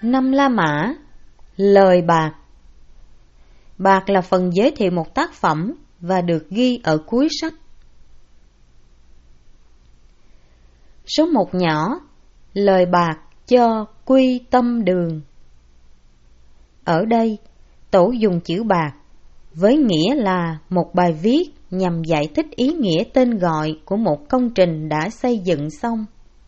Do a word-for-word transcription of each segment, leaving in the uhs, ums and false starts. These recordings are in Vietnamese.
Năm La Mã, lời bạc. Bạc là phần giới thiệu một tác phẩm và được ghi ở cuối sách. Số một nhỏ, lời bạc cho Quy Tâm Đường. Ở đây, Tổ dùng chữ bạc với nghĩa là một bài viết nhằm giải thích ý nghĩa tên gọi của một công trình đã xây dựng xong.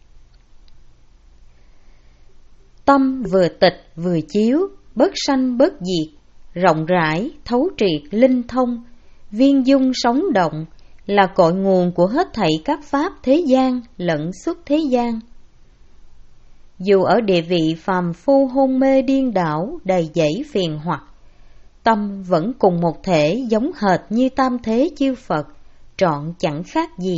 Tâm vừa tịch vừa chiếu, bất sanh bất diệt, rộng rãi, thấu triệt, linh thông, viên dung sống động, là cội nguồn của hết thảy các pháp thế gian lẫn xuất thế gian. Dù ở địa vị phàm phu hôn mê điên đảo đầy dẫy phiền hoặc, tâm vẫn cùng một thể giống hệt như tam thế chư Phật, trọn chẳng khác gì.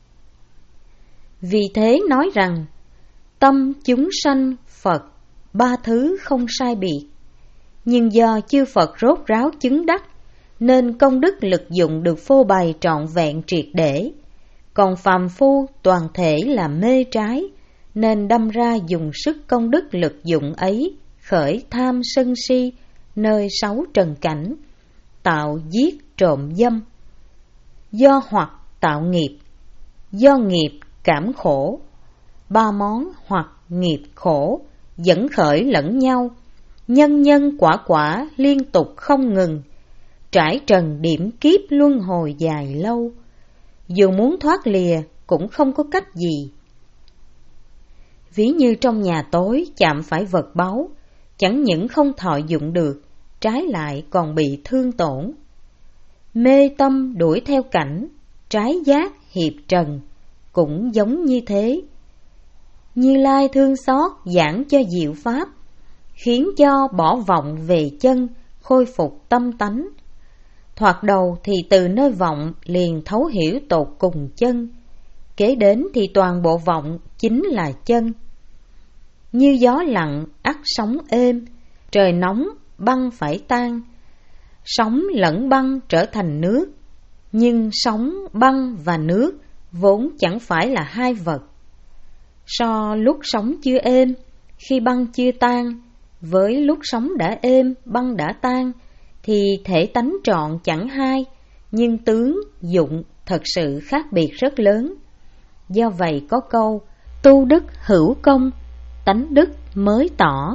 Vì thế nói rằng, tâm chúng sanh Phật, ba thứ không sai biệt. Nhưng do chư Phật rốt ráo chứng đắc, nên công đức lực dụng được phô bày trọn vẹn triệt để. Còn phàm phu toàn thể là mê trái, nên đâm ra dùng sức công đức lực dụng ấy khởi tham sân si nơi sáu trần cảnh, tạo giết trộm dâm. Do hoặc tạo nghiệp, do nghiệp cảm khổ, ba món hoặc nghiệp khổ dẫn khởi lẫn nhau, nhân nhân quả quả liên tục không ngừng, trải trần điểm kiếp luân hồi dài lâu. Dù muốn thoát lìa cũng không có cách gì. Ví như trong nhà tối chạm phải vật báu, chẳng những không thọ dụng được, trái lại còn bị thương tổn. Mê tâm đuổi theo cảnh, trái giác hiệp trần, cũng giống như thế. Như Lai thương xót giảng cho diệu pháp, khiến cho bỏ vọng về chân, khôi phục tâm tánh. Thoạt đầu thì từ nơi vọng liền thấu hiểu tột cùng chân, kế đến thì toàn bộ vọng chính là chân. Như gió lặng ắt sóng êm, trời nóng băng phải tan, sóng lẫn băng trở thành nước. Nhưng sóng, băng và nước vốn chẳng phải là hai vật. So lúc sóng chưa êm, khi băng chưa tan, với lúc sóng đã êm, băng đã tan, thì thể tánh trọn chẳng hai, nhưng tướng, dụng thật sự khác biệt rất lớn. Do vậy có câu, tu đức hữu công, tánh đức mới tỏ.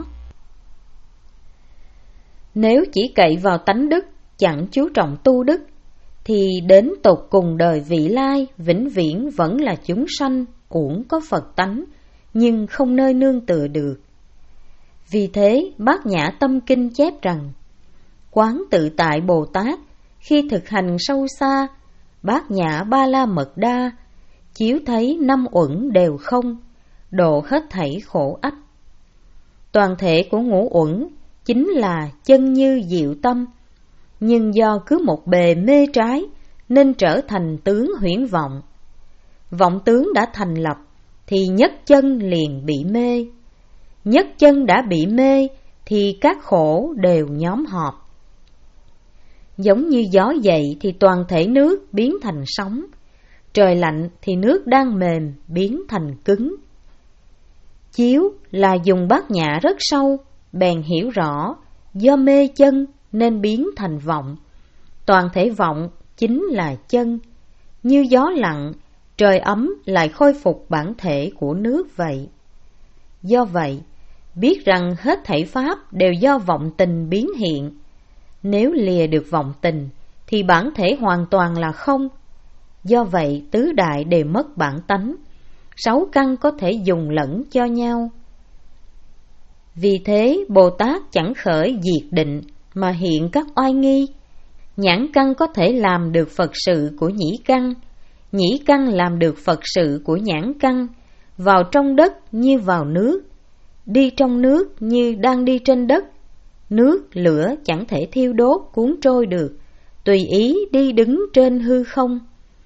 Nếu chỉ cậy vào tánh đức, chẳng chú trọng tu đức, thì đến tột cùng đời vị lai, vĩnh viễn vẫn là chúng sanh, uổng có Phật tánh, nhưng không nơi nương tựa được. Vì thế, Bát Nhã Tâm Kinh chép rằng, Quán tự tại Bồ Tát, khi thực hành sâu xa, Bát Nhã Ba La Mật Đa, chiếu thấy năm uẩn đều không, độ hết thảy khổ ách. Toàn thể của ngũ uẩn chính là chân như diệu tâm, nhưng do cứ một bề mê trái nên trở thành tướng huyễn vọng. Vọng tướng đã thành lập thì nhất chân liền bị mê. Nhất chân đã bị mê thì các khổ đều nhóm họp. Giống như gió dậy thì toàn thể nước biến thành sóng, trời lạnh thì nước đang mềm biến thành cứng. Chiếu là dùng bát nhã rất sâu, bèn hiểu rõ, do mê chân nên biến thành vọng. Toàn thể vọng chính là chân, như gió lặng, trời ấm lại khôi phục bản thể của nước vậy. Do vậy, biết rằng hết thảy pháp đều do vọng tình biến hiện. Nếu lìa được vọng tình, thì bản thể hoàn toàn là không. Do vậy, tứ đại đều mất bản tánh, sáu căn có thể dùng lẫn cho nhau. Vì thế, Bồ Tát chẳng khởi diệt định mà hiện các oai nghi. Nhãn căn có thể làm được Phật sự của nhĩ căn, nhĩ căn làm được Phật sự của nhãn căn, vào trong đất như vào nước, đi trong nước như đang đi trên đất. Nước, lửa chẳng thể thiêu đốt cuốn trôi được, tùy ý đi đứng trên hư không.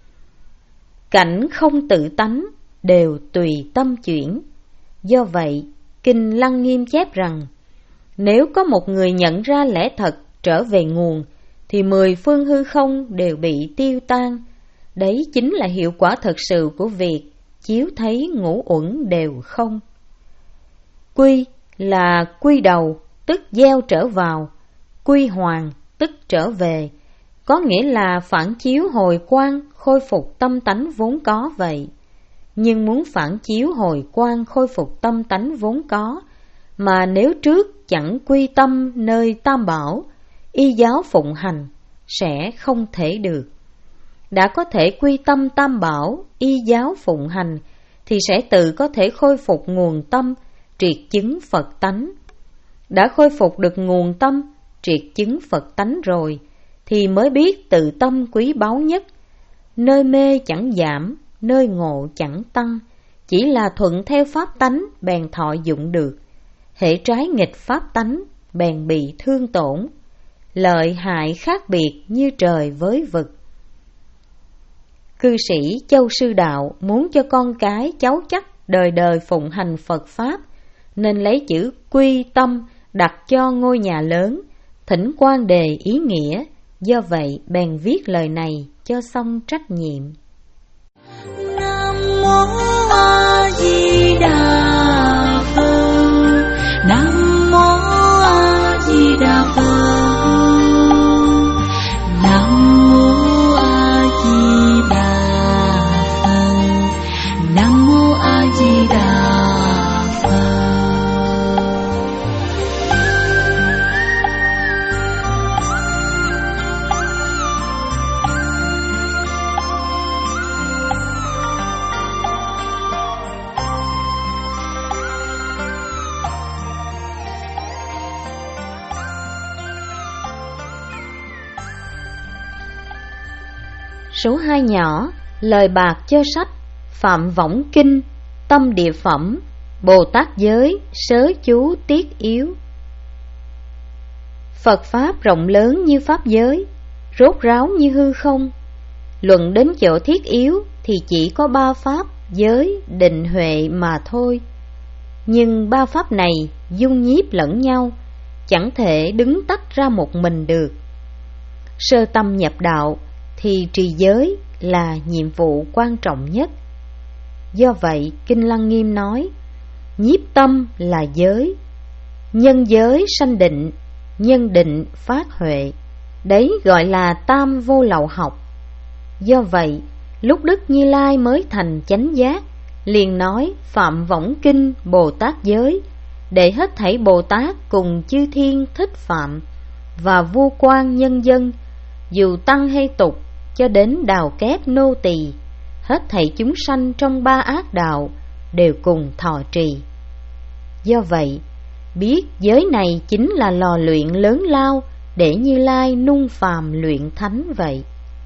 Cảnh không tự tánh, đều tùy tâm chuyển. Do vậy, Kinh Lăng Nghiêm chép rằng, nếu có một người nhận ra lẽ thật trở về nguồn, thì mười phương hư không đều bị tiêu tan. Đấy chính là hiệu quả thật sự của việc chiếu thấy ngũ uẩn đều không. Quy là quy đầu, tức gieo trở vào, quy hoàng, tức trở về, có nghĩa là phản chiếu hồi quang, khôi phục tâm tánh vốn có vậy. Nhưng muốn phản chiếu hồi quang, khôi phục tâm tánh vốn có, mà nếu trước chẳng quy tâm nơi tam bảo, y giáo phụng hành, sẽ không thể được. Đã có thể quy tâm tam bảo, y giáo phụng hành, thì sẽ tự có thể khôi phục nguồn tâm, triệt chứng Phật tánh. Đã khôi phục được nguồn tâm, triệt chứng Phật tánh rồi, thì mới biết tự tâm quý báu nhất. Nơi mê chẳng giảm, nơi ngộ chẳng tăng, chỉ là thuận theo pháp tánh bèn thọ dụng được. Hễ trái nghịch pháp tánh bèn bị thương tổn. Lợi hại khác biệt như trời với vực. Cư sĩ Châu Sư Đạo muốn cho con cái cháu chắc đời đời phụng hành Phật Pháp, nên lấy chữ quy tâm đặt cho ngôi nhà lớn, thỉnh quan đề ý nghĩa, do vậy bèn viết lời này cho xong trách nhiệm. Nam mô A Di Đà Phật. Nam mô A Di Đà Phật. Nam mô A Di Đà Phật. Nam mô A Di Đà Phật. Số hai nhỏ, lời bạc cho sách, Phạm Võng Kinh, Tâm Địa Phẩm, Bồ Tát Giới, Sớ Chú Tiết Yếu. Phật Pháp rộng lớn như Pháp giới, rốt ráo như hư không. Luận đến chỗ thiết yếu thì chỉ có ba Pháp, giới, định, huệ mà thôi. Nhưng ba Pháp này dung nhiếp lẫn nhau, chẳng thể đứng tách ra một mình được. Sơ tâm nhập đạo thì trì giới là nhiệm vụ quan trọng nhất. Do vậy, Kinh Lăng Nghiêm nói, nhiếp tâm là giới, nhân giới sanh định, nhân định phát huệ. Đấy gọi là tam vô lậu học. Do vậy, lúc Đức Như Lai mới thành chánh giác, liền nói Phạm Võng Kinh Bồ Tát Giới, để hết thảy Bồ Tát cùng chư thiên thích phạm, và vua quan nhân dân, dù tăng hay tục, cho đến đào kép nô tỳ, hết thảy chúng sanh trong ba ác đạo đều cùng thọ trì. Do vậy, biết giới này chính là lò luyện lớn lao để Như Lai nung phàm luyện thánh vậy.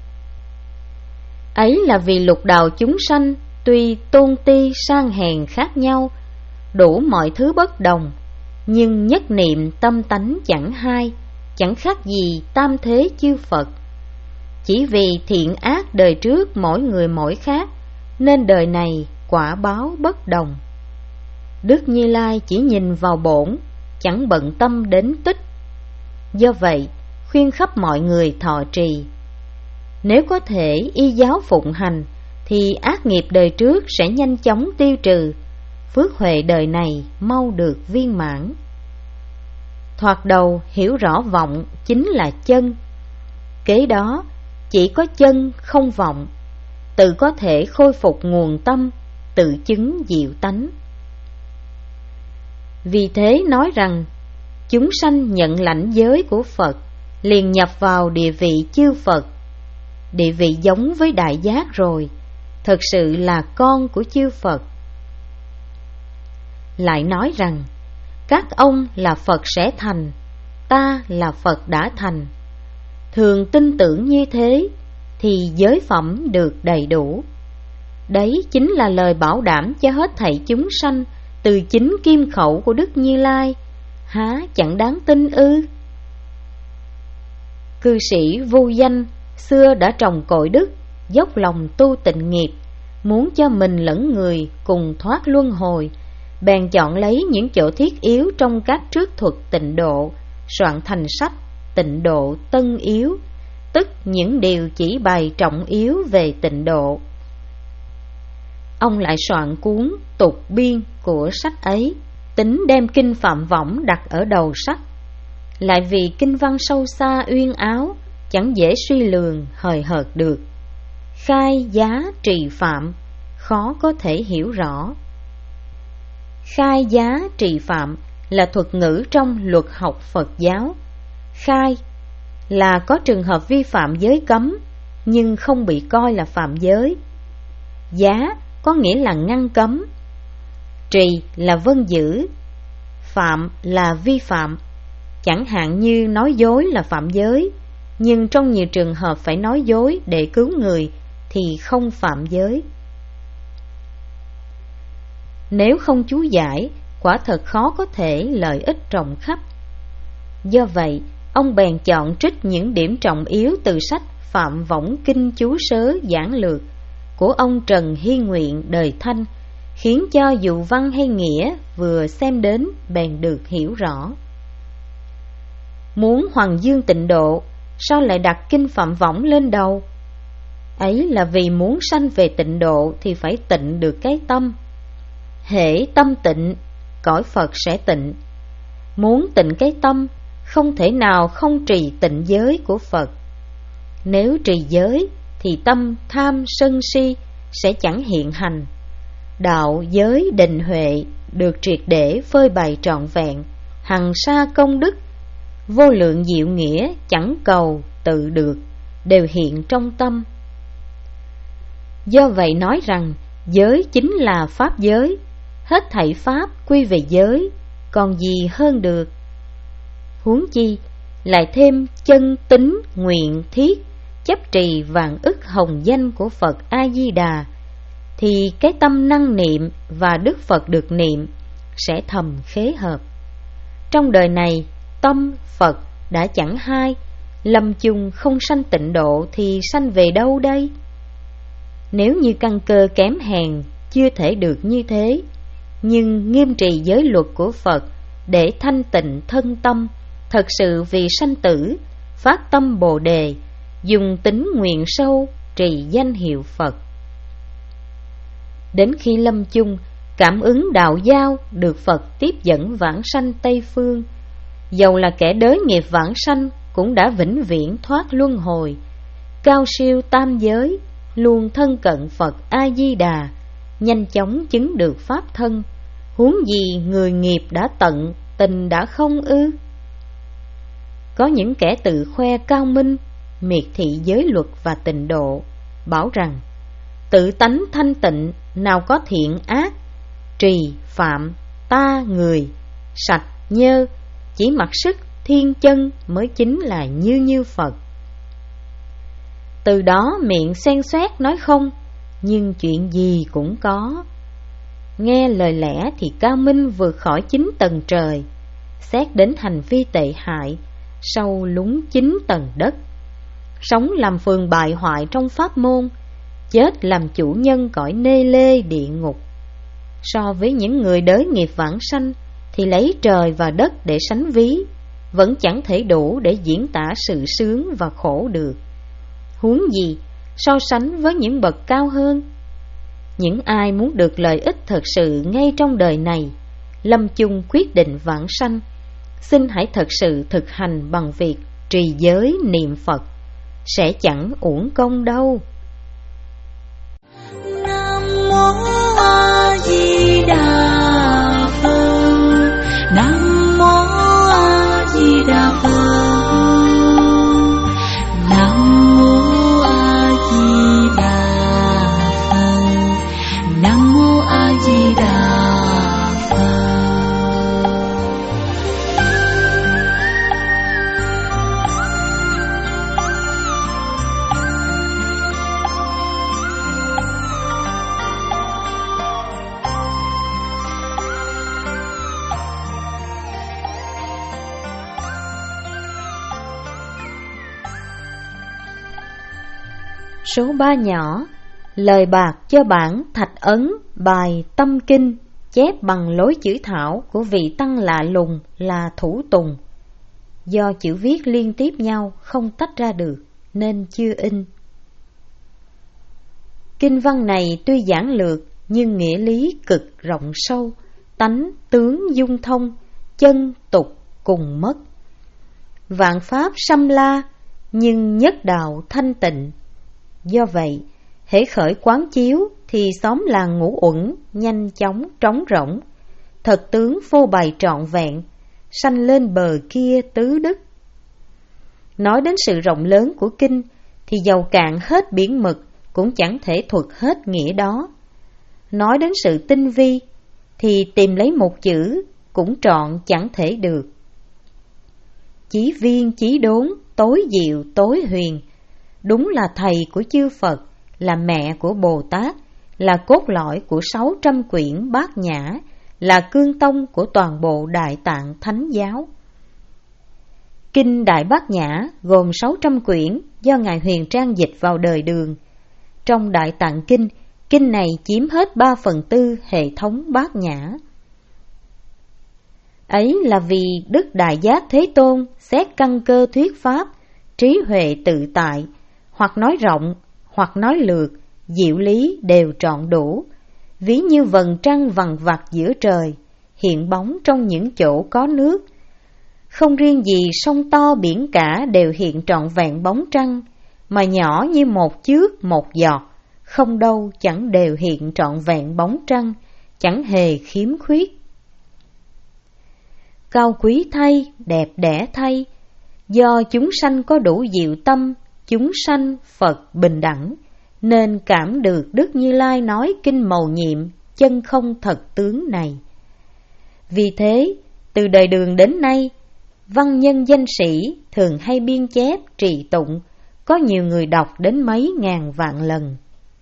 Ấy là vì lục đạo chúng sanh tuy tôn ti sang hèn khác nhau, đủ mọi thứ bất đồng, nhưng nhất niệm tâm tánh chẳng hai, chẳng khác gì tam thế chư Phật. Chỉ vì thiện ác đời trước mỗi người mỗi khác, nên đời này quả báo bất đồng. Đức Như Lai chỉ nhìn vào bổn, chẳng bận tâm đến tích. Do vậy, khuyên khắp mọi người thọ trì. Nếu có thể y giáo phụng hành, thì ác nghiệp đời trước sẽ nhanh chóng tiêu trừ, phước huệ đời này mau được viên mãn. Thoạt đầu hiểu rõ vọng chính là chân, kế đó chỉ có chân không vọng, tự có thể khôi phục nguồn tâm, tự chứng diệu tánh. Vì thế nói rằng, chúng sanh nhận lãnh giới của Phật, liền nhập vào địa vị chư Phật. Địa vị giống với đại giác rồi, thật sự là con của chư Phật. Lại nói rằng, các ông là Phật sẽ thành, ta là Phật đã thành. Thường tin tưởng như thế, thì giới phẩm được đầy đủ. Đấy chính là lời bảo đảm cho hết thảy chúng sanh từ chính kim khẩu của Đức Như Lai, há chẳng đáng tin ư? Cư sĩ Vô Danh xưa đã trồng cội đức, dốc lòng tu tịnh nghiệp, muốn cho mình lẫn người cùng thoát luân hồi, bèn chọn lấy những chỗ thiết yếu trong các trước thuật tịnh độ, soạn thành sách Tịnh Độ Tân Yếu, tức những điều chỉ bày trọng yếu về tịnh độ. Ông lại soạn cuốn tục biên của sách ấy, tính đem kinh Phạm Võng đặt ở đầu sách, lại vì kinh văn sâu xa uyên áo, chẳng dễ suy lường hời hợt được. Khai giá trì phạm, khó có thể hiểu rõ. Khai giá trì phạm là thuật ngữ trong luật học Phật giáo. Khai là có trường hợp vi phạm giới cấm nhưng không bị coi là phạm giới. Giá có nghĩa là ngăn cấm. Trì là vâng giữ. Phạm là vi phạm. Chẳng hạn như nói dối là phạm giới, nhưng trong nhiều trường hợp phải nói dối để cứu người thì không phạm giới. Nếu không chú giải, quả thật khó có thể lợi ích rộng khắp. Do vậy, ông bèn chọn trích những điểm trọng yếu từ sách Phạm Võng Kinh Chú Sớ Giảng Lược của ông Trần Hy Nguyện đời Thanh, khiến cho dù văn hay nghĩa vừa xem đến bèn được hiểu rõ. Muốn Hoàng Dương tịnh độ, sao lại đặt kinh Phạm Võng lên đầu? Ấy là vì muốn sanh về tịnh độ thì phải tịnh được cái tâm. Hễ tâm tịnh, cõi Phật sẽ tịnh. Muốn tịnh cái tâm, không thể nào không trì tịnh giới của Phật. Nếu trì giới thì tâm tham sân si sẽ chẳng hiện hành. Đạo giới định huệ được triệt để phơi bày trọn vẹn, hằng sa công đức, vô lượng diệu nghĩa chẳng cầu tự được, đều hiện trong tâm. Do vậy nói rằng giới chính là pháp giới, hết thảy pháp quy về giới, còn gì hơn được. Huống chi lại thêm chân tính nguyện thiết, chấp trì vạn ức hồng danh của Phật A-di-đà, thì cái tâm năng niệm và Đức Phật được niệm sẽ thầm khế hợp. Trong đời này, tâm Phật đã chẳng hai, lâm chung không sanh tịnh độ thì sanh về đâu đây? Nếu như căn cơ kém hèn chưa thể được như thế, nhưng nghiêm trì giới luật của Phật để thanh tịnh thân tâm, thật sự vì sanh tử, phát tâm Bồ đề, dùng tính nguyện sâu trì danh hiệu Phật. Đến khi lâm chung, cảm ứng đạo giao được Phật tiếp dẫn vãng sanh Tây Phương, dầu là kẻ đới nghiệp vãng sanh cũng đã vĩnh viễn thoát luân hồi, cao siêu tam giới, luôn thân cận Phật A-di-đà, nhanh chóng chứng được pháp thân. Huống gì người nghiệp đã tận, tình đã không ư? Có những kẻ tự khoe cao minh, miệt thị giới luật và tịnh độ, bảo rằng tự tánh thanh tịnh, nào có thiện ác, trì phạm ta người, sạch nhơ, chỉ mặc sức thiên chân mới chính là như như Phật. Từ đó miệng xen xoét nói không, nhưng chuyện gì cũng có. Nghe lời lẽ thì cao minh vượt khỏi chín tầng trời, xét đến hành vi tệ hại, sâu lún chín tầng đất. Sống làm phường bại hoại trong pháp môn, chết làm chủ nhân cõi nê lê địa ngục. So với những người đới nghiệp vãng sanh thì lấy trời và đất để sánh ví, vẫn chẳng thể đủ để diễn tả sự sướng và khổ được. Huống gì so sánh với những bậc cao hơn. Những ai muốn được lợi ích thật sự ngay trong đời này, lâm chung quyết định vãng sanh, xin hãy thật sự thực hành bằng việc trì giới niệm Phật, sẽ chẳng uổng công đâu. Nam mô A Di Đà Phật. Nam mô A Di Đà Phật. Nam mô A Di Đà Phật. Nam mô A Di Đà Phật. Số ba nhỏ, lời bạc cho bản thạch ấn bài tâm kinh, chép bằng lối chữ thảo của vị tăng lạ lùng là Thủ Tùng. Do chữ viết liên tiếp nhau không tách ra được nên chưa in. Kinh văn này tuy giản lược nhưng nghĩa lý cực rộng sâu, tánh tướng dung thông, chân tục cùng mất. Vạn pháp xâm la, nhưng nhất đạo thanh tịnh. Do vậy, hễ khởi quán chiếu thì xóm làng ngũ uẩn nhanh chóng trống rỗng, thật tướng phô bày trọn vẹn, sanh lên bờ kia tứ đức. Nói đến sự rộng lớn của kinh thì dầu cạn hết biển mực cũng chẳng thể thuật hết nghĩa đó. Nói đến sự tinh vi thì tìm lấy một chữ cũng trọn chẳng thể được. Chí viên chí đốn, tối diệu tối huyền, đúng là thầy của chư Phật, là mẹ của Bồ Tát, là cốt lõi của sáu trăm quyển Bát Nhã, là cương tông của toàn bộ Đại Tạng Thánh Giáo. Kinh Đại Bát Nhã gồm sáu trăm quyển do Ngài Huyền Trang dịch vào đời Đường. Trong Đại Tạng Kinh, kinh này chiếm hết ba phần tư hệ thống Bát Nhã. Ấy là vì Đức Đại Giác Thế Tôn xét căn cơ thuyết pháp, trí huệ tự tại, hoặc nói rộng, hoặc nói lược, diệu lý đều trọn đủ, ví như vầng trăng vằng vặc giữa trời, hiện bóng trong những chỗ có nước. Không riêng gì sông to biển cả đều hiện trọn vẹn bóng trăng, mà nhỏ như một chước một giọt, không đâu chẳng đều hiện trọn vẹn bóng trăng, chẳng hề khiếm khuyết. Cao quý thay, đẹp đẽ thay, do chúng sanh có đủ diệu tâm, chúng sanh Phật bình đẳng, nên cảm được Đức Như Lai nói kinh mầu nhiệm, chân không thật tướng này. Vì thế, từ đời Đường đến nay, văn nhân danh sĩ thường hay biên chép trì tụng, có nhiều người đọc đến mấy ngàn vạn lần.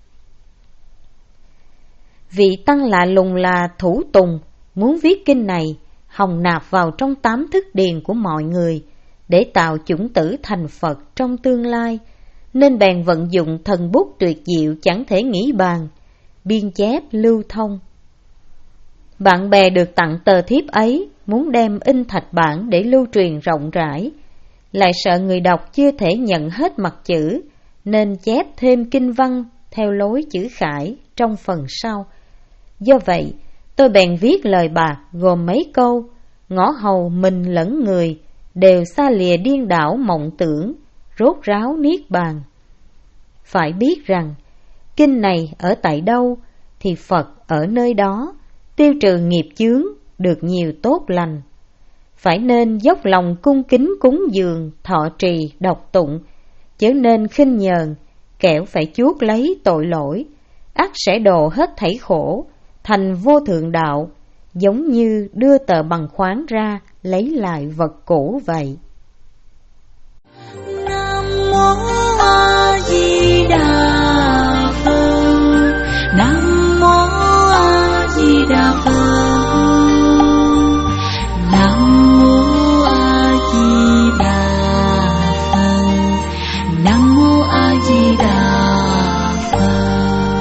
Vị tăng lạ lùng là Thủ Tùng muốn viết kinh này hòng nạp vào trong tám thức điền của mọi người để tạo chủng tử thành Phật trong tương lai, nên bèn vận dụng thần bút tuyệt diệu chẳng thể nghĩ bàn, biên chép lưu thông. Bạn bè được tặng tờ thiếp ấy muốn đem in thạch bản để lưu truyền rộng rãi, lại sợ người đọc chưa thể nhận hết mặt chữ, nên chép thêm kinh văn theo lối chữ khải trong phần sau. Do vậy, tôi bèn viết lời bạc gồm mấy câu: ngõ hầu mình lẫn người đều xa lìa điên đảo mộng tưởng, rốt ráo niết bàn. Phải biết rằng, kinh này ở tại đâu thì Phật ở nơi đó, tiêu trừ nghiệp chướng, được nhiều tốt lành. Phải nên dốc lòng cung kính cúng dường, thọ trì, đọc tụng, chớ nên khinh nhờn, kẻo phải chuốc lấy tội lỗi, ắt sẽ độ hết thảy khổ, thành vô thượng đạo, giống như đưa tờ bằng khoáng ra lấy lại vật cũ vậy. Nam mô A Di Đà Phật. Nam mô A Di Đà Phật. Nam mô A Di Đà Phật. Nam mô A Di Đà Phật.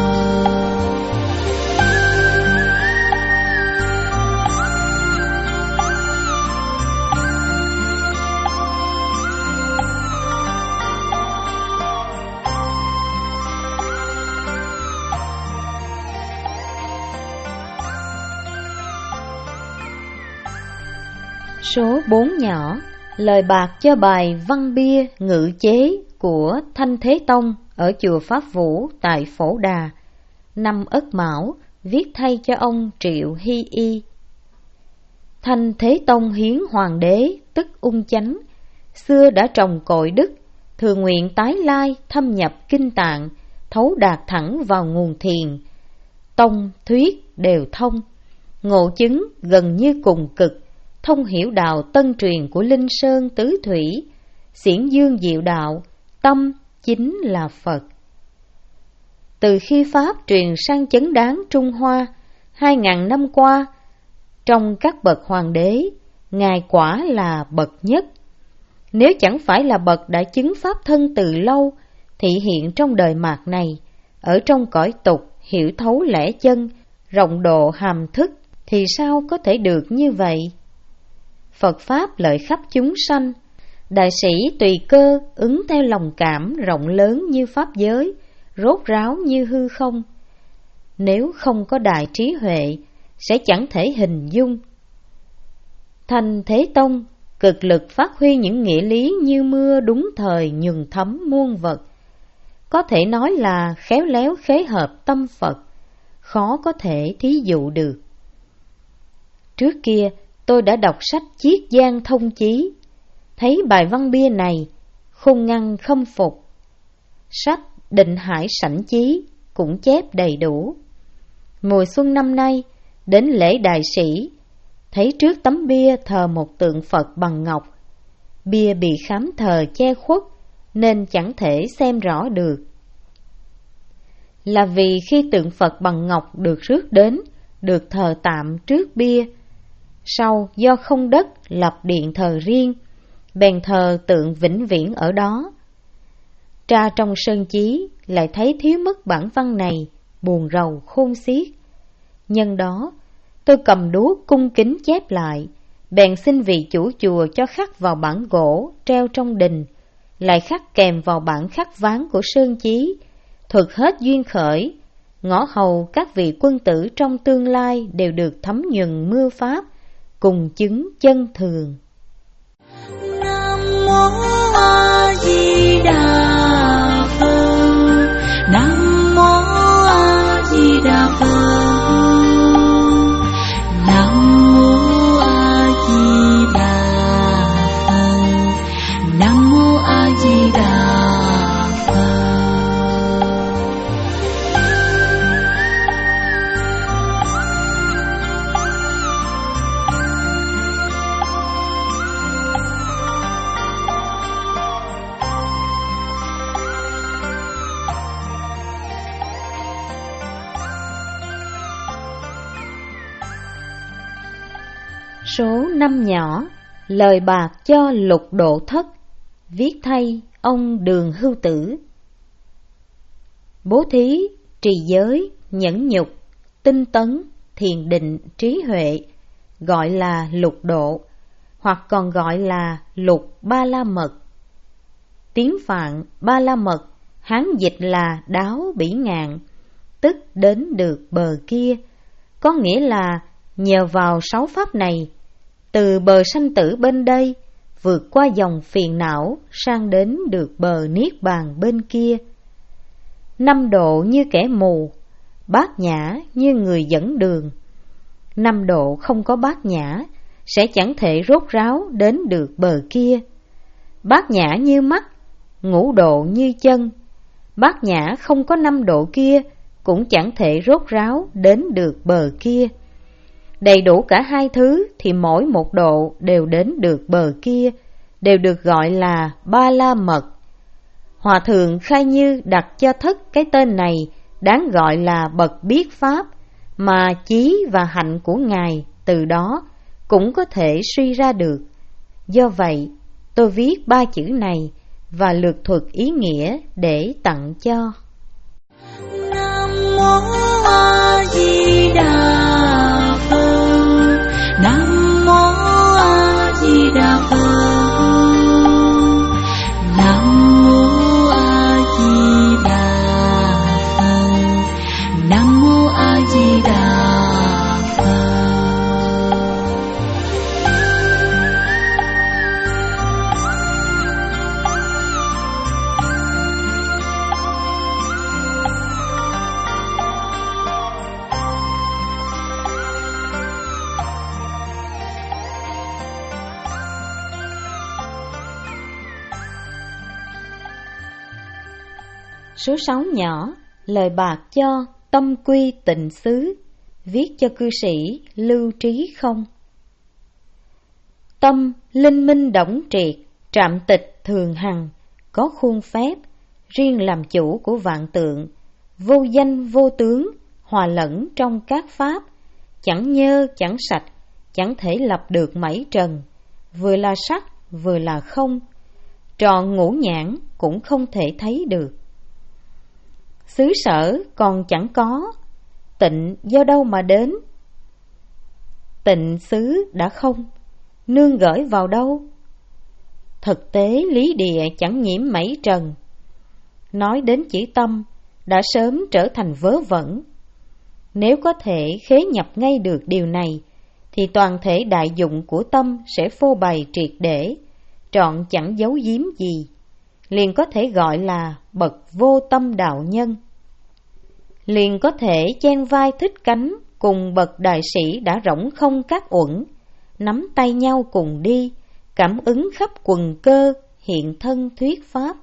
Số bốn nhỏ, lời bạc cho bài văn bia ngự chế của Thanh Thế Tông ở chùa Pháp Vũ tại Phổ Đà, năm Ất Mão, viết thay cho ông Triệu Hy Y. Thanh Thế Tông hiến hoàng đế, tức Ung Chánh, xưa đã trồng cội đức, thường nguyện tái lai thâm nhập kinh tạng, thấu đạt thẳng vào nguồn thiền. Tông, thuyết đều thông, ngộ chứng gần như cùng cực, thông hiểu đạo tân truyền của Linh Sơn Tứ Thủy, xiển dương diệu đạo, tâm chính là Phật. Từ khi Pháp truyền sang chấn đáng Trung Hoa, hai ngàn năm qua, trong các bậc hoàng đế, Ngài quả là bậc nhất. Nếu chẳng phải là bậc đã chứng Pháp thân từ lâu, thì hiện trong đời mạt này, ở trong cõi tục hiểu thấu lẽ chân, rộng độ hàm thức, thì sao có thể được như vậy? Phật Pháp lợi khắp chúng sanh, đại sĩ tùy cơ ứng theo lòng cảm rộng lớn như Pháp giới, rốt ráo như hư không. Nếu không có đại trí huệ, sẽ chẳng thể hình dung. Thành Thế Tông cực lực phát huy những nghĩa lý như mưa đúng thời nhuần thấm muôn vật, có thể nói là khéo léo khế hợp tâm Phật, khó có thể thí dụ được. Trước kia tôi đã đọc sách Chiết Giang Thông Chí, thấy bài văn bia này, khôn ngăn khâm phục. Sách Định Hải Sảnh Chí cũng chép đầy đủ. Mùa xuân năm nay, đến lễ đại sĩ, thấy trước tấm bia thờ một tượng Phật bằng ngọc. Bia bị khám thờ che khuất nên chẳng thể xem rõ được. Là vì khi tượng Phật bằng ngọc được rước đến, được thờ tạm trước bia, sau do không đất lập điện thờ riêng, bèn thờ tượng vĩnh viễn ở đó. Tra trong sơn chí lại thấy thiếu mất bản văn này, buồn rầu khôn xiết. Nhân đó tôi cầm đuốc cung kính chép lại, bèn xin vị chủ chùa cho khắc vào bản gỗ treo trong đình, lại khắc kèm vào bản khắc ván của sơn chí, thuật hết duyên khởi, ngõ hầu các vị quân tử trong tương lai đều được thấm nhuần mưa pháp, cùng chứng chân thường. Nam mô A Di Đà Phật. Nam mô A Di Đà Phật. Nam mô A Di Đà Phật. Nam mô A Di Đà Phật. Số năm nhỏ, lời bạc cho Lục Độ Thất, viết thay ông Đường Hưu Tử. Bố thí, trì giới, nhẫn nhục, tinh tấn, thiền định, trí huệ, gọi là lục độ, hoặc còn gọi là lục ba la mật. Tiếng Phạn ba la mật, Hán dịch là đáo bỉ ngạn, tức đến được bờ kia, có nghĩa là nhờ vào sáu pháp này, từ bờ sanh tử bên đây, vượt qua dòng phiền não sang đến được bờ niết bàn bên kia. Năm độ như kẻ mù, bát nhã như người dẫn đường. Năm độ không có bát nhã, sẽ chẳng thể rốt ráo đến được bờ kia. Bát nhã như mắt, ngũ độ như chân. Bát nhã không có năm độ kia, cũng chẳng thể rốt ráo đến được bờ kia. Đầy đủ cả hai thứ thì mỗi một độ đều đến được bờ kia, đều được gọi là ba la mật. Hòa thượng Khai Như đặt cho Thất cái tên này đáng gọi là bậc biết pháp, mà chí và hạnh của Ngài từ đó cũng có thể suy ra được. Do vậy, tôi viết ba chữ này và lược thuật ý nghĩa để tặng cho. Nam mô A Di Đà Phật. Nam mô A Di Đà Phật. Nam mô A Di Đà Phật. Nam mô A Di Đà Phật. Số sáu nhỏ, lời bạc cho Tâm Quy Tịnh Xứ, viết cho cư sĩ Lưu Trí Không. Tâm linh minh đổng triệt, trạm tịch thường hằng, có khuôn phép, riêng làm chủ của vạn tượng, vô danh vô tướng, hòa lẫn trong các pháp, chẳng nhơ chẳng sạch, chẳng thể lập được mảy trần, vừa là sắc vừa là không, tròn ngũ nhãn cũng không thể thấy được. Xứ sở còn chẳng có, tịnh do đâu mà đến? Tịnh xứ đã không, nương gửi vào đâu? Thực tế lý địa chẳng nhiễm mảy trần, nói đến chỉ tâm đã sớm trở thành vớ vẩn. Nếu có thể khế nhập ngay được điều này, thì toàn thể đại dụng của tâm sẽ phô bày triệt để, trọn chẳng giấu giếm gì, liền có thể gọi là bậc vô tâm đạo nhân. Liền có thể chen vai thích cánh cùng bậc đại sĩ đã rỗng không các uẩn, nắm tay nhau cùng đi, cảm ứng khắp quần cơ, hiện thân thuyết pháp.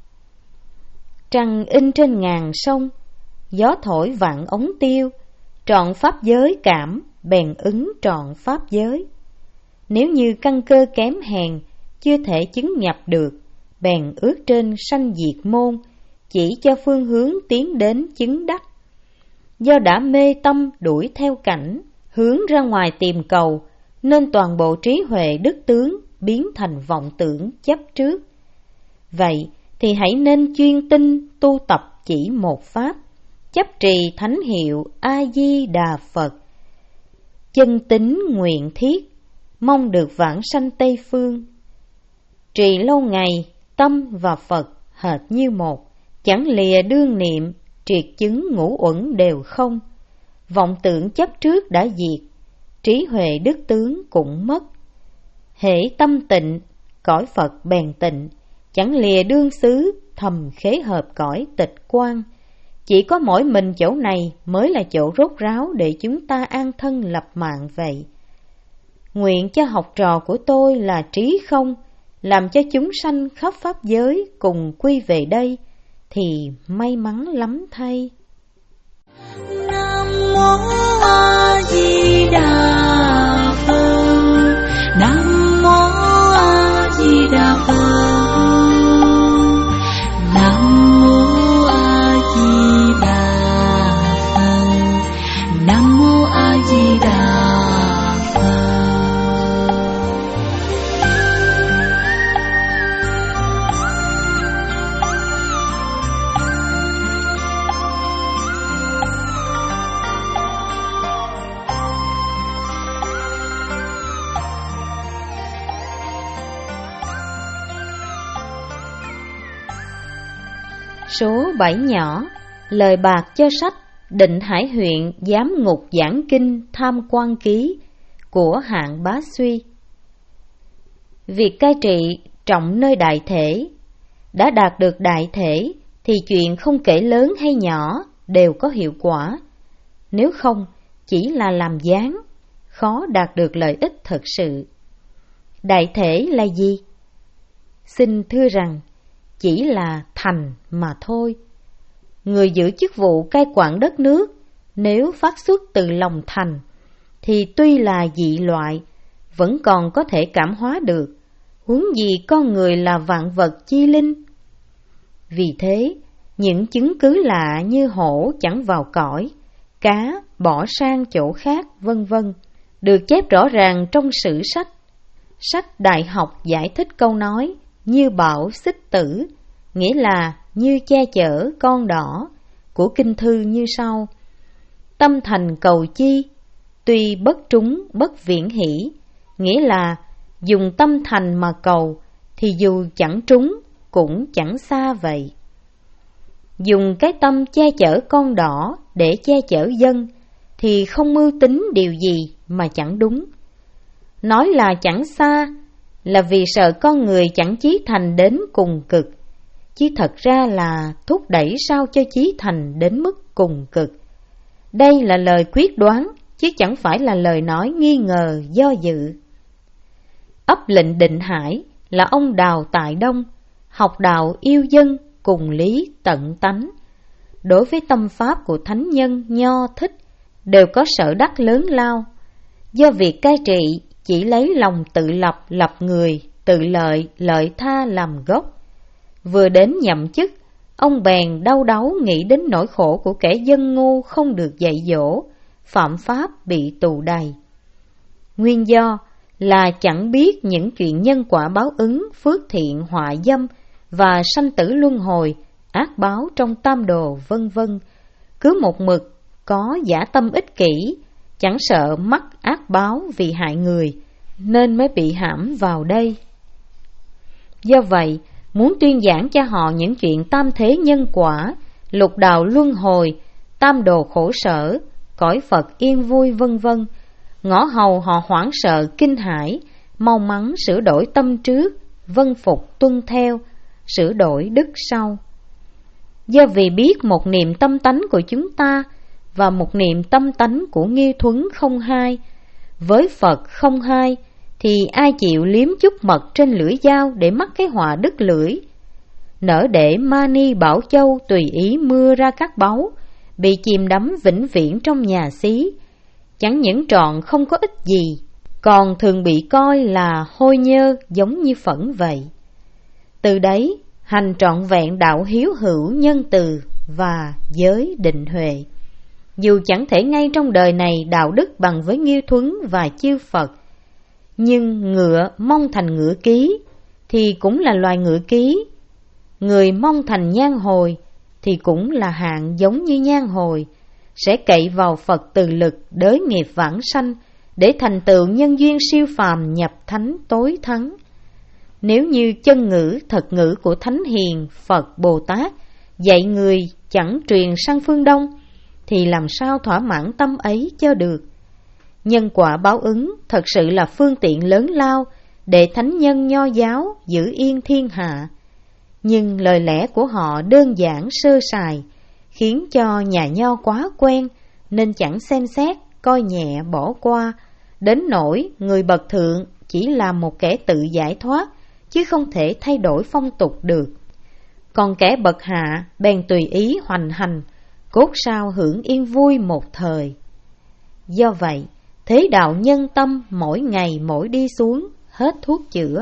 Trăng in trên ngàn sông, gió thổi vạn ống tiêu, trọn pháp giới cảm, bèn ứng trọn pháp giới. Nếu như căn cơ kém hèn, chưa thể chứng nhập được, bèn ước trên sanh diệt môn, chỉ cho phương hướng tiến đến chứng đắc. Do đã mê tâm đuổi theo cảnh, hướng ra ngoài tìm cầu, nên toàn bộ trí huệ đức tướng biến thành vọng tưởng chấp trước. Vậy thì hãy nên chuyên tinh tu tập chỉ một pháp, chấp trì thánh hiệu A-di-đà Phật. Chân tín nguyện thiết, mong được vãng sanh Tây Phương. Trì lâu ngày, tâm và Phật hệt như một, chẳng lìa đương niệm, triệt chứng ngũ uẩn đều không. Vọng tưởng chấp trước đã diệt, trí huệ đức tướng cũng mất. Hễ tâm tịnh, cõi Phật bèn tịnh, chẳng lìa đương xứ, thầm khế hợp cõi tịch quan. Chỉ có mỗi mình chỗ này mới là chỗ rốt ráo để chúng ta an thân lập mạng vậy. Nguyện cho học trò của tôi là trí không, làm cho chúng sanh khắp pháp giới cùng quy về đây, thì may mắn lắm thay. Nam mô A Di Đà Phật. Nam mô A Di Đà Phật. Nam mô A Di Đà Phật. Nam mô A Di Đà Phật. Số bảy nhỏ, lời bạc cho sách Định Hải huyện Giám ngục giảng kinh Tham Quan Ký của Hạng Bá Suy. Việc cai trị trọng nơi đại thể. Đã đạt được đại thể thì chuyện không kể lớn hay nhỏ đều có hiệu quả. Nếu không, chỉ là làm dáng, khó đạt được lợi ích thật sự. Đại thể là gì? Xin thưa rằng, chỉ là thành mà thôi. Người giữ chức vụ cai quản đất nước, nếu phát xuất từ lòng thành, thì tuy là dị loại, vẫn còn có thể cảm hóa được, huống gì con người là vạn vật chi linh. Vì thế, những chứng cứ lạ như hổ chẳng vào cõi, cá bỏ sang chỗ khác, vân vân, được chép rõ ràng trong sử sách. Sách Đại học giải thích câu nói như bảo xích tử, nghĩa là như che chở con đỏ, của kinh thư như sau: tâm thành cầu chi, tuy bất trúng bất viễn hỷ, nghĩa là dùng tâm thành mà cầu, thì dù chẳng trúng cũng chẳng xa vậy. Dùng cái tâm che chở con đỏ để che chở dân, thì không mưu tính điều gì mà chẳng đúng. Nói là chẳng xa, là vì sợ con người chẳng chí thành đến cùng cực, chứ thật ra là thúc đẩy sao cho chí thành đến mức cùng cực. Đây là lời quyết đoán, chứ chẳng phải là lời nói nghi ngờ do dự. Ấp lệnh Định Hải là ông Đào Tại Đông, học đạo yêu dân cùng lý tận tánh. Đối với tâm pháp của thánh nhân Nho Thích đều có sở đắc lớn lao. Do việc cai trị chỉ lấy lòng tự lập lập người, tự lợi lợi tha làm gốc. Vừa đến nhậm chức, ông bèn đau đáu nghĩ đến nỗi khổ của kẻ dân ngu không được dạy dỗ, phạm pháp bị tù đày. Nguyên do là chẳng biết những chuyện nhân quả báo ứng, phước thiện họa dâm và sanh tử luân hồi, ác báo trong tam đồ vân vân, cứ một mực có dã tâm ích kỷ, chẳng sợ mắc ác báo vì hại người, nên mới bị hãm vào đây. Do vậy, muốn tuyên giảng cho họ những chuyện tam thế nhân quả, lục đạo luân hồi, tam đồ khổ sở, cõi Phật yên vui vân vân. Ngõ hầu họ hoảng sợ kinh hãi, mau mắn sửa đổi tâm trước, vân phục tuân theo, sửa đổi đức sau. Do vì biết một niệm tâm tánh của chúng ta và một niệm tâm tánh của Nghiêu Thuấn không hai, với Phật không hai, thì ai chịu liếm chút mật trên lưỡi dao để mắc cái họa đứt lưỡi. Nỡ để Mani Bảo Châu tùy ý mưa ra các báu, bị chìm đắm vĩnh viễn trong nhà xí, chẳng những trọn không có ích gì, còn thường bị coi là hôi nhơ giống như phẫn vậy. Từ đấy, hành trọn vẹn đạo hiếu hữu nhân từ và giới định huệ. Dù chẳng thể ngay trong đời này đạo đức bằng với Nghiêu Thuấn và chư Phật, nhưng ngựa mong thành ngựa ký thì cũng là loài ngựa ký. Người mong thành nhan hồi thì cũng là hạng giống như nhan hồi, sẽ cậy vào Phật từ lực đới nghiệp vãng sanh để thành tựu nhân duyên siêu phàm nhập thánh tối thắng. Nếu như chân ngữ thật ngữ của Thánh Hiền Phật Bồ Tát dạy người chẳng truyền sang phương Đông, thì làm sao thỏa mãn tâm ấy cho được. Nhân quả báo ứng thật sự là phương tiện lớn lao để thánh nhân nho giáo giữ yên thiên hạ. Nhưng lời lẽ của họ đơn giản sơ sài, khiến cho nhà nho quá quen, nên chẳng xem xét, coi nhẹ bỏ qua, đến nỗi người bậc thượng chỉ là một kẻ tự giải thoát, chứ không thể thay đổi phong tục được. Còn kẻ bậc hạ bèn tùy ý hoành hành, cốt sao hưởng yên vui một thời. Do vậy, thế đạo nhân tâm mỗi ngày mỗi đi xuống, hết thuốc chữa.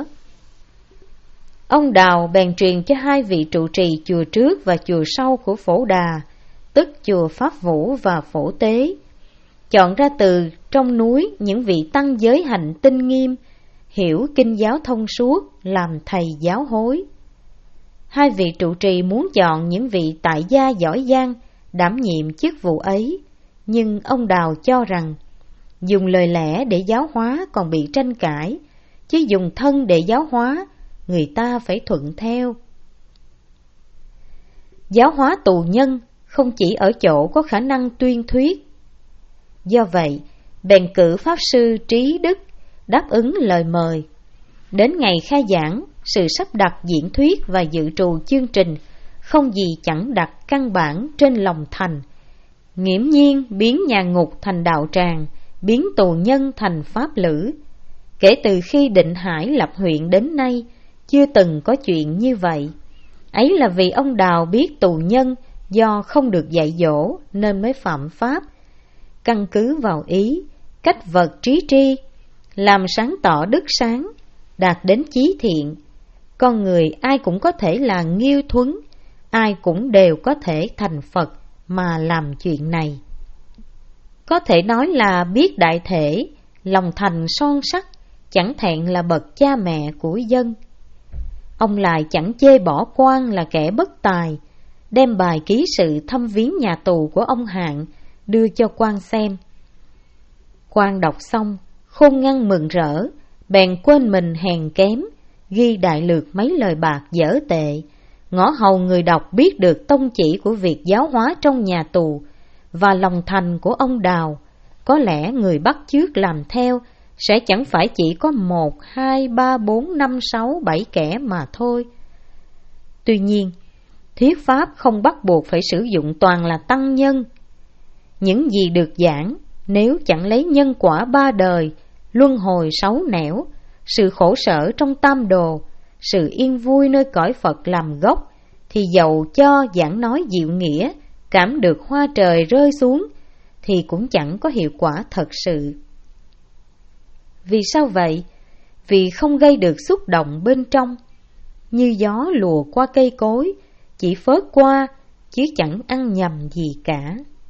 Ông Đào bèn truyền cho hai vị trụ trì chùa trước và chùa sau của Phổ Đà, tức chùa Pháp Vũ và Phổ Tế, chọn ra từ trong núi những vị tăng giới hạnh tinh nghiêm, hiểu kinh giáo thông suốt, làm thầy giáo hối. Hai vị trụ trì muốn chọn những vị tại gia giỏi giang đảm nhiệm chức vụ ấy, nhưng ông Đào cho rằng dùng lời lẽ để giáo hóa còn bị tranh cãi, chứ dùng thân để giáo hóa người ta phải thuận theo. Giáo hóa tù nhân không chỉ ở chỗ có khả năng tuyên thuyết. Do vậy, bèn cử Pháp Sư Trí Đức đáp ứng lời mời. Đến ngày khai giảng, sự sắp đặt diễn thuyết và dự trù chương trình không gì chẳng đặt căn bản trên lòng thành, nghiễm nhiên biến nhà ngục thành đạo tràng, biến tù nhân thành pháp lữ. Kể từ khi Định Hải lập huyện đến nay, chưa từng có chuyện như vậy. Ấy là vì ông Đào biết tù nhân do không được dạy dỗ nên mới phạm pháp. Căn cứ vào ý, cách vật trí tri, làm sáng tỏ đức sáng, đạt đến chí thiện. Con người ai cũng có thể là Nghiêu Thuấn, ai cũng đều có thể thành Phật mà làm chuyện này. Có thể nói là biết đại thể, lòng thành son sắc, chẳng thẹn là bậc cha mẹ của dân. Ông lại chẳng chê bỏ quan là kẻ bất tài, đem bài ký sự thăm viếng nhà tù của ông Hạng đưa cho quan xem. Quan đọc xong, khôn ngoan mừng rỡ, bèn quên mình hèn kém, ghi đại lược mấy lời bạc dở tệ, ngõ hầu người đọc biết được tông chỉ của việc giáo hóa trong nhà tù và lòng thành của ông Đào. Có lẽ người bắt chước làm theo sẽ chẳng phải chỉ có một, hai, ba, bốn, năm, sáu, bảy kẻ mà thôi. Tuy nhiên, thuyết pháp không bắt buộc phải sử dụng toàn là tăng nhân. Những gì được giảng, nếu chẳng lấy nhân quả ba đời, luân hồi sáu nẻo, sự khổ sở trong tam đồ, sự yên vui nơi cõi Phật làm gốc, thì dầu cho giảng nói diệu nghĩa, cảm được hoa trời rơi xuống, thì cũng chẳng có hiệu quả thật sự. Vì sao vậy? Vì không gây được xúc động bên trong, như gió lùa qua cây cối, chỉ phớt qua, chứ chẳng ăn nhầm gì cả.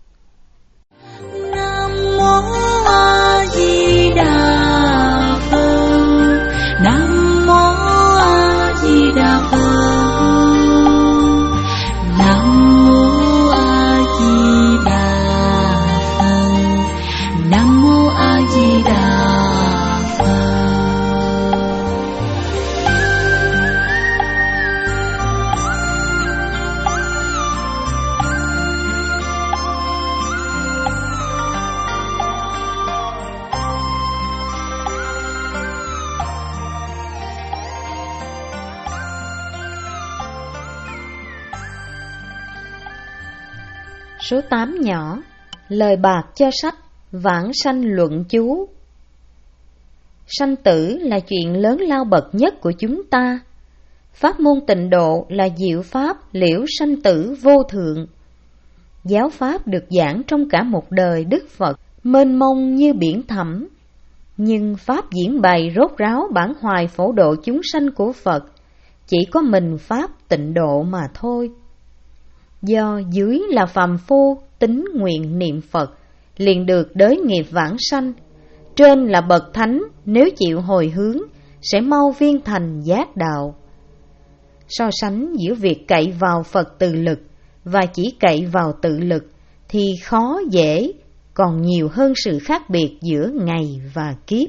Nam mô A Di Đà Phật. Nam mô A Di Đà Phật. Nam mô A Di Đà Phật. Nam mô A Di Đà Phật. Số tám nhỏ, lời bạc cho sách Vãng sanh luận chú. Sanh tử là chuyện lớn lao bậc nhất của chúng ta. Pháp môn Tịnh Độ là diệu pháp liễu sanh tử vô thượng. Giáo pháp được giảng trong cả một đời Đức Phật, mênh mông như biển thẳm. Nhưng pháp diễn bày rốt ráo bản hoài phổ độ chúng sanh của Phật chỉ có mình pháp Tịnh Độ mà thôi. Do dưới là phàm phu, tín nguyện niệm Phật, liền được đới nghiệp vãng sanh. Trên là bậc thánh, nếu chịu hồi hướng, sẽ mau viên thành giác đạo. So sánh giữa việc cậy vào Phật tự lực và chỉ cậy vào tự lực thì khó dễ, còn nhiều hơn sự khác biệt giữa ngày và kiếp.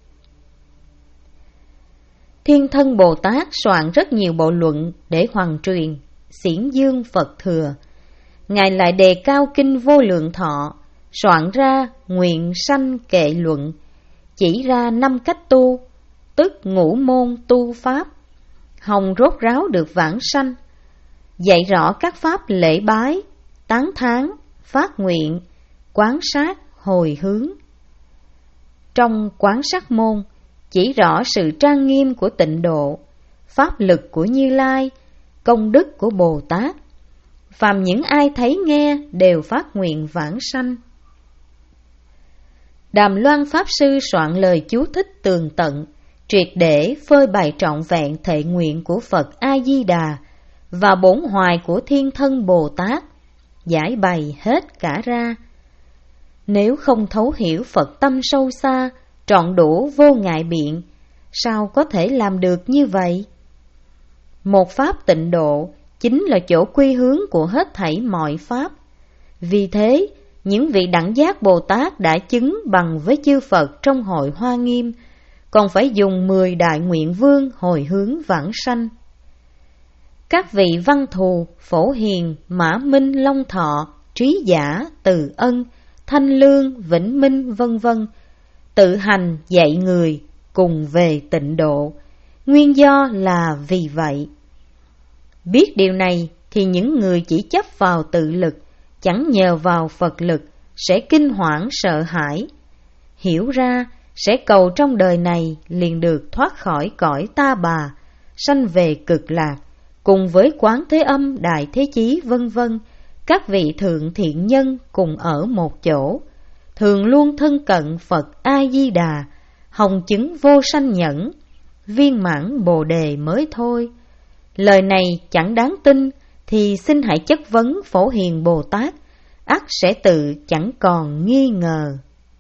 Thiên Thân Bồ Tát soạn rất nhiều bộ luận để hoằng truyền, xiển dương Phật thừa. Ngài lại đề cao kinh Vô Lượng Thọ, soạn ra Nguyện Sanh Kệ Luận, chỉ ra năm cách tu, tức ngũ môn tu pháp, hồng rốt ráo được vãng sanh, dạy rõ các pháp lễ bái, tán thán, phát nguyện, quán sát, hồi hướng. Trong quán sát môn, chỉ rõ sự trang nghiêm của Tịnh Độ, pháp lực của Như Lai, công đức của Bồ Tát. Phàm những ai thấy nghe đều phát nguyện vãng sanh. Đàm Loan Pháp Sư soạn lời chú thích tường tận, triệt để phơi bày trọn vẹn thệ nguyện của Phật A-di-đà và bổn hoài của Thiên Thân Bồ Tát, giải bày hết cả ra. Nếu không thấu hiểu Phật tâm sâu xa, trọn đủ vô ngại biện, sao có thể làm được như vậy? Một pháp Tịnh Độ chính là chỗ quy hướng của hết thảy mọi pháp. Vì thế, những vị đẳng giác Bồ Tát đã chứng bằng với chư Phật trong hội Hoa Nghiêm, còn phải dùng mười đại nguyện vương hồi hướng vãng sanh. Các vị Văn Thù, Phổ Hiền, Mã Minh, Long Thọ, Trí Giả, Từ Ân, Thanh Lương, Vĩnh Minh, vân vân tự hành dạy người cùng về Tịnh Độ. Nguyên do là vì vậy. Biết điều này thì những người chỉ chấp vào tự lực, chẳng nhờ vào Phật lực, sẽ kinh hoảng sợ hãi. Hiểu ra, sẽ cầu trong đời này liền được thoát khỏi cõi ta bà, sanh về cực lạc, cùng với Quán Thế Âm, Đại Thế Chí vân vân, các vị thượng thiện nhân cùng ở một chỗ, thường luôn thân cận Phật A-di-đà, hồng chứng vô sanh nhẫn, viên mãn Bồ Đề mới thôi. Lời này chẳng đáng tin thì xin hãy chất vấn Phổ Hiền Bồ Tát, ắt sẽ tự chẳng còn nghi ngờ.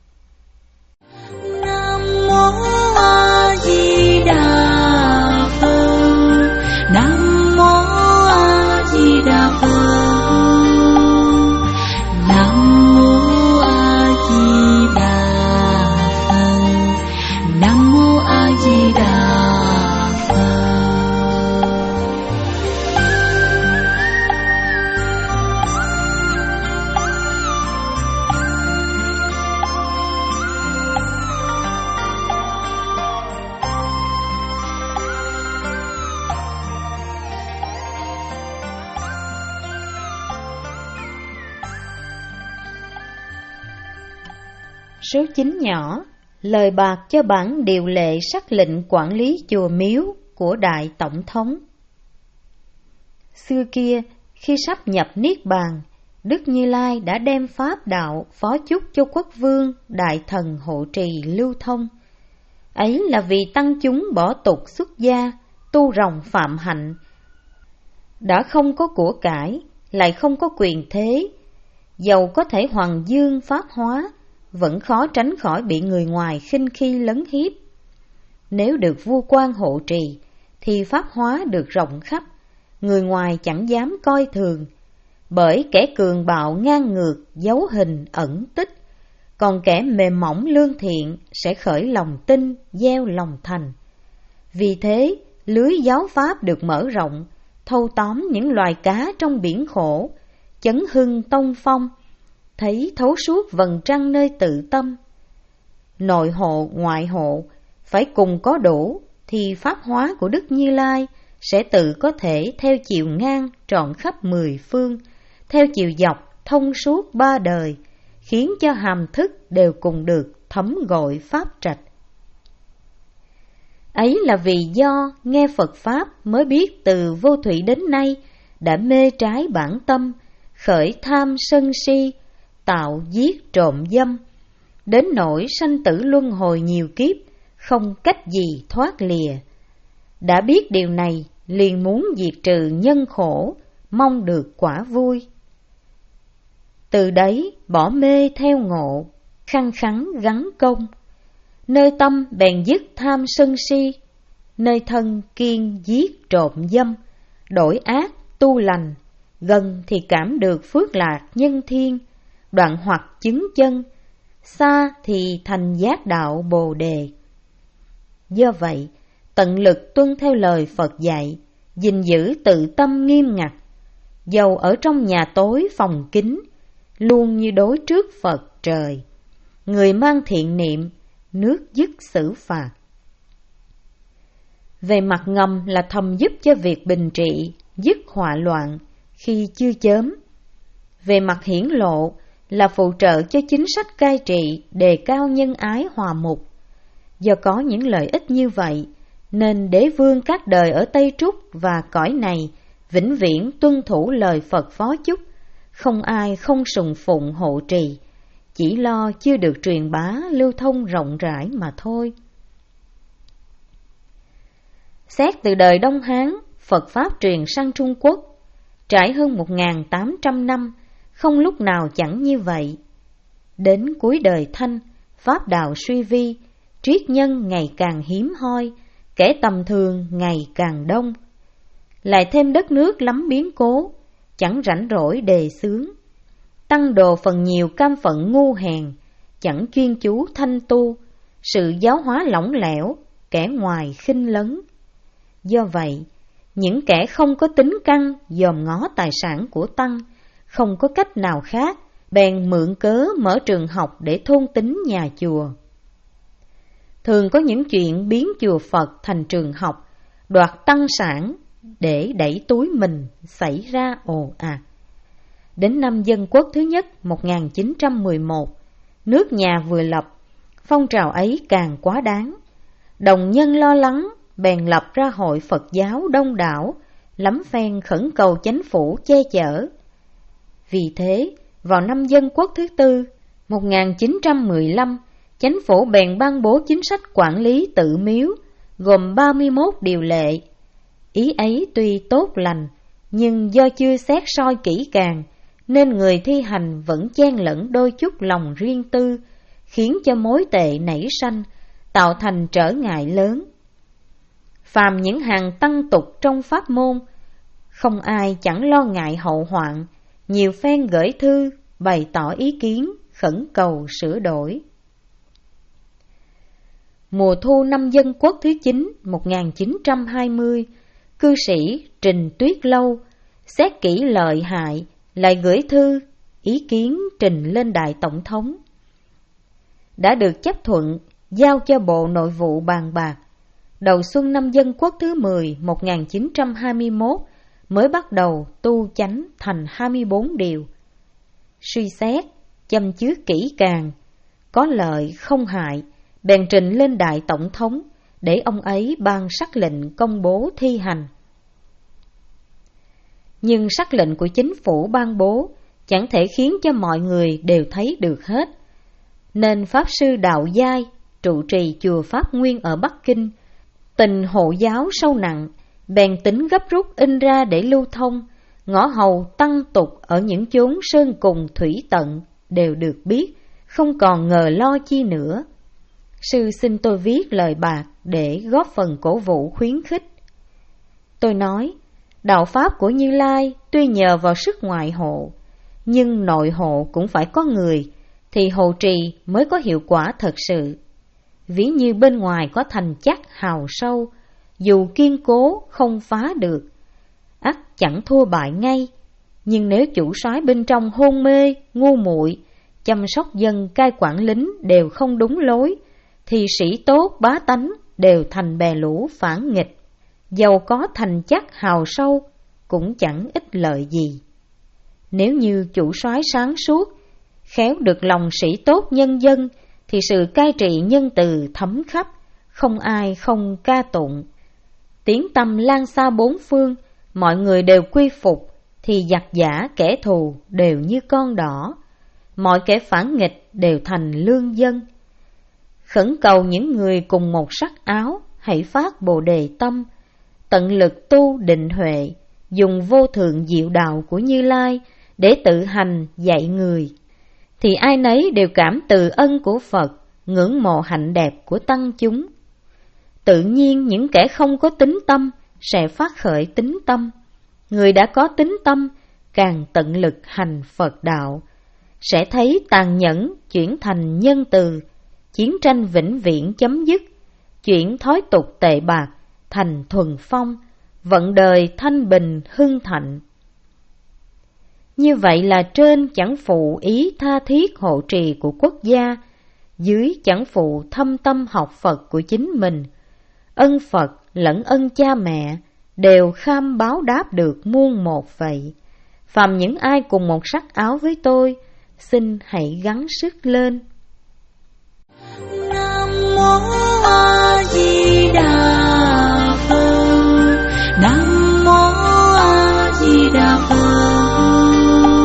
Nam mô A Di Đà Phật. Nam mô A Di Đà Phật. Nam mô A Di Đà Phật. Nam mô A Di Đà Phật. Số chín nhỏ, lời bạc cho bản điều lệ sắc lệnh quản lý chùa miếu của Đại Tổng thống. Xưa kia, khi sắp nhập Niết Bàn, Đức Như Lai đã đem pháp đạo phó chúc cho quốc vương, đại thần hộ trì lưu thông. Ấy là vì tăng chúng bỏ tục xuất gia, tu ròng phạm hạnh. Đã không có của cải, lại không có quyền thế, dầu có thể hoàng dương pháp hóa, vẫn khó tránh khỏi bị người ngoài khinh khi lấn hiếp. Nếu được vua quan hộ trì, thì pháp hóa được rộng khắp, người ngoài chẳng dám coi thường, bởi kẻ cường bạo ngang ngược giấu hình ẩn tích, còn kẻ mềm mỏng lương thiện sẽ khởi lòng tin, gieo lòng thành. Vì thế, lưới giáo pháp được mở rộng, thâu tóm những loài cá trong biển khổ, chấn hưng tông phong, thấy thấu suốt vầng trăng nơi tự tâm. Nội hộ, ngoại hộ phải cùng có đủ, thì pháp hóa của Đức Như Lai sẽ tự có thể theo chiều ngang trọn khắp mười phương, theo chiều dọc thông suốt ba đời, khiến cho hàm thức đều cùng được thấm gội pháp trạch. Ấy là vì do nghe Phật Pháp mới biết từ vô thủy đến nay đã mê trái bản tâm, khởi tham sân si, tạo giết trộm dâm, đến nỗi sanh tử luân hồi nhiều kiếp, không cách gì thoát lìa. Đã biết điều này, liền muốn diệt trừ nhân khổ, mong được quả vui. Từ đấy bỏ mê theo ngộ, khăng khắng gắn công, nơi tâm bèn dứt tham sân si, nơi thân kiên giết trộm dâm, đổi ác tu lành, gần thì cảm được phước lạc nhân thiên, đoạn hoặc chứng chân, xa thì thành giác đạo Bồ Đề. Do vậy, tận lực tuân theo lời Phật dạy, gìn giữ tự tâm nghiêm ngặt, dầu ở trong nhà tối phòng kín, luôn như đối trước Phật trời. Người mang thiện niệm, nước dứt xử phạt. Về mặt ngầm là thầm giúp cho việc bình trị, dứt họa loạn khi chưa chớm. Về mặt hiển lộ là phụ trợ cho chính sách cai trị, đề cao nhân ái hòa mục. Do có những lợi ích như vậy, nên đế vương các đời ở Tây Trúc và cõi này vĩnh viễn tuân thủ lời Phật phó chúc, không ai không sùng phụng hộ trì, chỉ lo chưa được truyền bá lưu thông rộng rãi mà thôi. Xét từ đời Đông Hán, Phật Pháp truyền sang Trung Quốc, trải hơn một nghìn tám trăm năm, không lúc nào chẳng như vậy. Đến cuối đời Thanh, Pháp đạo suy vi, triết nhân ngày càng hiếm hoi, kẻ tầm thường ngày càng đông. Lại thêm đất nước lắm biến cố, chẳng rảnh rỗi đề xướng. Tăng đồ phần nhiều cam phận ngu hèn, chẳng chuyên chú thanh tu, sự giáo hóa lỏng lẻo, kẻ ngoài khinh lấn. Do vậy, những kẻ không có tính căn dòm ngó tài sản của Tăng, không có cách nào khác, bèn mượn cớ mở trường học để thôn tính nhà chùa. Thường có những chuyện biến chùa Phật thành trường học, đoạt tăng sản để đẩy túi mình xảy ra ồ ạt. Đến năm Dân Quốc thứ nhất một nghìn chín trăm mười một, nước nhà vừa lập, phong trào ấy càng quá đáng. Đồng nhân lo lắng, bèn lập ra hội Phật giáo đông đảo, lắm phen khẩn cầu chánh phủ che chở. Vì thế, vào năm Dân Quốc thứ tư, một nghìn chín trăm mười lăm, chánh phủ bèn ban bố chính sách quản lý tự miếu, gồm ba mươi mốt điều lệ. Ý ấy tuy tốt lành, nhưng do chưa xét soi kỹ càng, nên người thi hành vẫn chen lẫn đôi chút lòng riêng tư, khiến cho mối tệ nảy sanh, tạo thành trở ngại lớn. Phàm những hàng tăng tục trong pháp môn, không ai chẳng lo ngại hậu hoạn, nhiều phen gửi thư, bày tỏ ý kiến, khẩn cầu sửa đổi. Mùa thu năm Dân Quốc thứ chín một nghìn chín trăm hai mươi, cư sĩ Trình Tuyết Lâu xét kỹ lợi hại, lại gửi thư, ý kiến trình lên Đại Tổng thống. Đã được chấp thuận, giao cho Bộ Nội vụ bàn bạc. Đầu xuân năm Dân Quốc thứ mười một nghìn chín trăm hai mươi mốt mới bắt đầu tu chánh thành hai mươi bốn điều. Suy xét, châm chứa kỹ càng, có lợi không hại, bèn trình lên Đại Tổng thống để ông ấy ban sắc lệnh công bố thi hành. Nhưng sắc lệnh của chính phủ ban bố chẳng thể khiến cho mọi người đều thấy được hết, nên Pháp Sư Đạo Giai trụ trì chùa Pháp Nguyên ở Bắc Kinh, tình hộ giáo sâu nặng, bèn tính gấp rút in ra để lưu thông, ngõ hầu tăng tục ở những chốn sơn cùng thủy tận đều được biết, không còn ngờ lo chi nữa. Sư xin tôi viết lời bạc để góp phần cổ vũ khuyến khích. Tôi nói, đạo pháp của Như Lai tuy nhờ vào sức ngoại hộ, nhưng nội hộ cũng phải có người, thì hộ trì mới có hiệu quả thật sự. Ví như bên ngoài có thành chắc hào sâu, dù kiên cố không phá được, ắt chẳng thua bại ngay. Nhưng nếu chủ soái bên trong hôn mê, ngu muội, chăm sóc dân cai quản lính đều không đúng lối, thì sĩ tốt bá tánh đều thành bè lũ phản nghịch, dầu có thành chắc hào sâu cũng chẳng ích lợi gì. Nếu như chủ soái sáng suốt, khéo được lòng sĩ tốt nhân dân, thì sự cai trị nhân từ thấm khắp, không ai không ca tụng. Tiếng tăm lan xa bốn phương, mọi người đều quy phục, thì giặc giả kẻ thù đều như con đỏ, mọi kẻ phản nghịch đều thành lương dân. Khẩn cầu những người cùng một sắc áo, hãy phát bồ đề tâm, tận lực tu định huệ, dùng vô thượng diệu đạo của Như Lai để tự hành dạy người, thì ai nấy đều cảm từ ân của Phật, ngưỡng mộ hạnh đẹp của tăng chúng. Tự nhiên những kẻ không có tín tâm sẽ phát khởi tín tâm, người đã có tín tâm càng tận lực hành Phật đạo, sẽ thấy tàn nhẫn chuyển thành nhân từ, chiến tranh vĩnh viễn chấm dứt, chuyển thói tục tệ bạc thành thuần phong, vận đời thanh bình hưng thạnh. Như vậy là trên chẳng phụ ý tha thiết hộ trì của quốc gia, dưới chẳng phụ thâm tâm học Phật của chính mình, ân Phật lẫn ân cha mẹ đều kham báo đáp được muôn một vậy. Phàm những ai cùng một sắc áo với tôi, xin hãy gắng sức lên. Nam mô A Di Đà Phật. Nam mô A Di Đà Phật.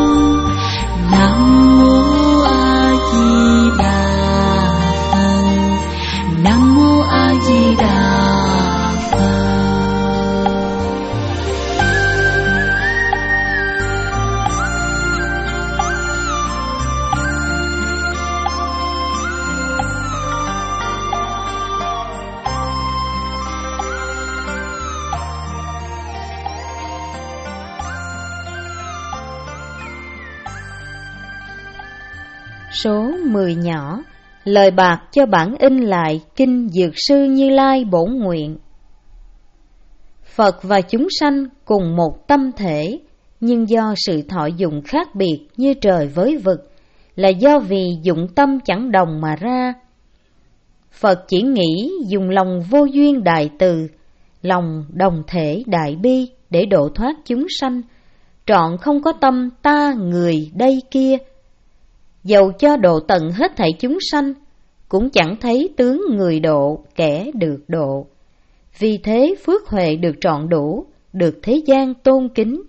Nam mô A Di Đà Phật. Nam mô A Di Đà Phật. Số mười nhỏ, lời bạc cho bản in lại Kinh Dược Sư Như Lai Bổn Nguyện. Phật và chúng sanh cùng một tâm thể, nhưng do sự thọ dụng khác biệt như trời với vực, là do vì dụng tâm chẳng đồng mà ra. Phật chỉ nghĩ dùng lòng vô duyên đại từ, lòng đồng thể đại bi để độ thoát chúng sanh, trọn không có tâm ta người đây kia. Dầu cho độ tận hết thảy chúng sanh, cũng chẳng thấy tướng người độ kẻ được độ. Vì thế phước huệ được trọn đủ, được thế gian tôn kính.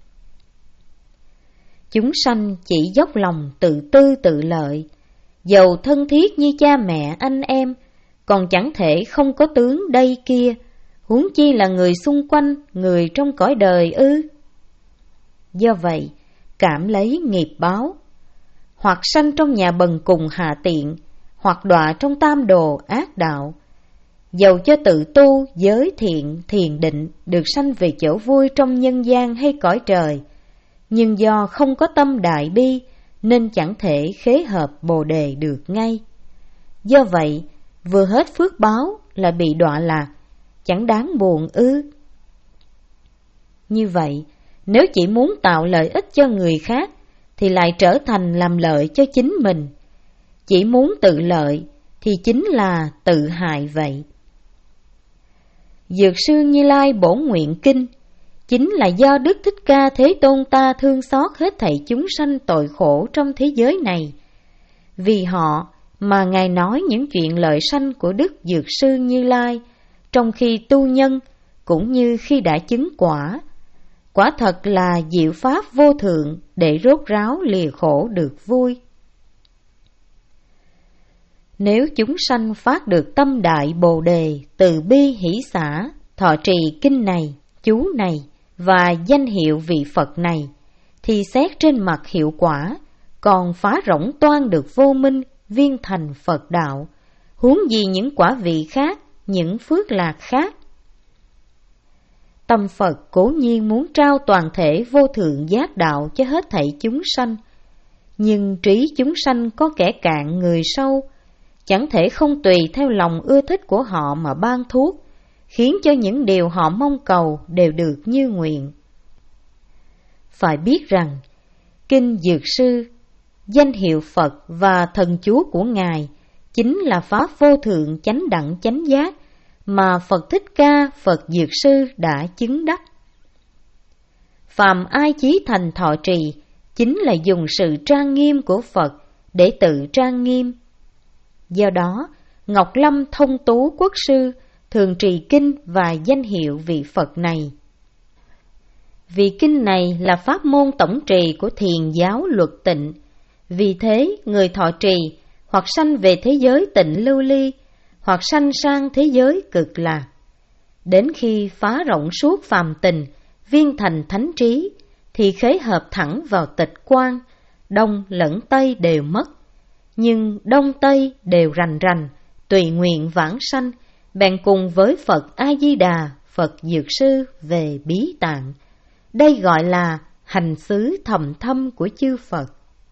Chúng sanh chỉ dốc lòng tự tư tự lợi, dầu thân thiết như cha mẹ anh em, còn chẳng thể không có tướng đây kia, huống chi là người xung quanh, người trong cõi đời ư. Do vậy, cảm lấy nghiệp báo, hoặc sanh trong nhà bần cùng hạ tiện, hoặc đọa trong tam đồ ác đạo. Dầu cho tự tu, giới thiện, thiền định, được sanh về chỗ vui trong nhân gian hay cõi trời, nhưng do không có tâm đại bi, nên chẳng thể khế hợp bồ đề được ngay. Do vậy, vừa hết phước báo là bị đọa lạc, chẳng đáng buồn ư. Như vậy, nếu chỉ muốn tạo lợi ích cho người khác, thì lại trở thành làm lợi cho chính mình. Chỉ muốn tự lợi thì chính là tự hại vậy. Dược Sư Như Lai Bổn Nguyện Kinh chính là do Đức Thích Ca Thế Tôn ta thương xót hết thảy chúng sanh tội khổ trong thế giới này. Vì họ mà Ngài nói những chuyện lợi sanh của Đức Dược Sư Như Lai, trong khi tu nhân cũng như khi đã chứng quả. Quả thật là diệu pháp vô thượng để rốt ráo lìa khổ được vui. Nếu chúng sanh phát được tâm đại bồ đề, từ bi hỷ xả, thọ trì kinh này, chú này và danh hiệu vị Phật này, thì xét trên mặt hiệu quả, còn phá rỗng toan được vô minh, viên thành Phật đạo, huống gì những quả vị khác, những phước lạc khác. Tâm Phật cố nhiên muốn trao toàn thể vô thượng giác đạo cho hết thảy chúng sanh, nhưng trí chúng sanh có kẻ cạn người sâu, chẳng thể không tùy theo lòng ưa thích của họ mà ban thuốc, khiến cho những điều họ mong cầu đều được như nguyện. Phải biết rằng, Kinh Dược Sư, danh hiệu Phật và thần chú của Ngài chính là pháp vô thượng chánh đẳng chánh giác mà Phật Thích Ca, Phật Dược Sư đã chứng đắc. Phàm ai chí thành thọ trì, chính là dùng sự trang nghiêm của Phật để tự trang nghiêm. Do đó, Ngọc Lâm Thông Tú Quốc sư thường trì kinh và danh hiệu vị Phật này. Vị kinh này là pháp môn tổng trì của Thiền giáo Luật Tịnh. Vì thế, người thọ trì hoặc sanh về thế giới tịnh lưu ly, hoặc sanh sang thế giới cực lạc. Đến khi phá rộng suốt phàm tình, viên thành thánh trí, thì khế hợp thẳng vào tịch quan, đông lẫn tây đều mất. Nhưng đông tây đều rành rành, tùy nguyện vãng sanh, bèn cùng với Phật A-di-đà, Phật Dược Sư về Bí Tạng. Đây gọi là hành xứ thầm thâm của chư Phật.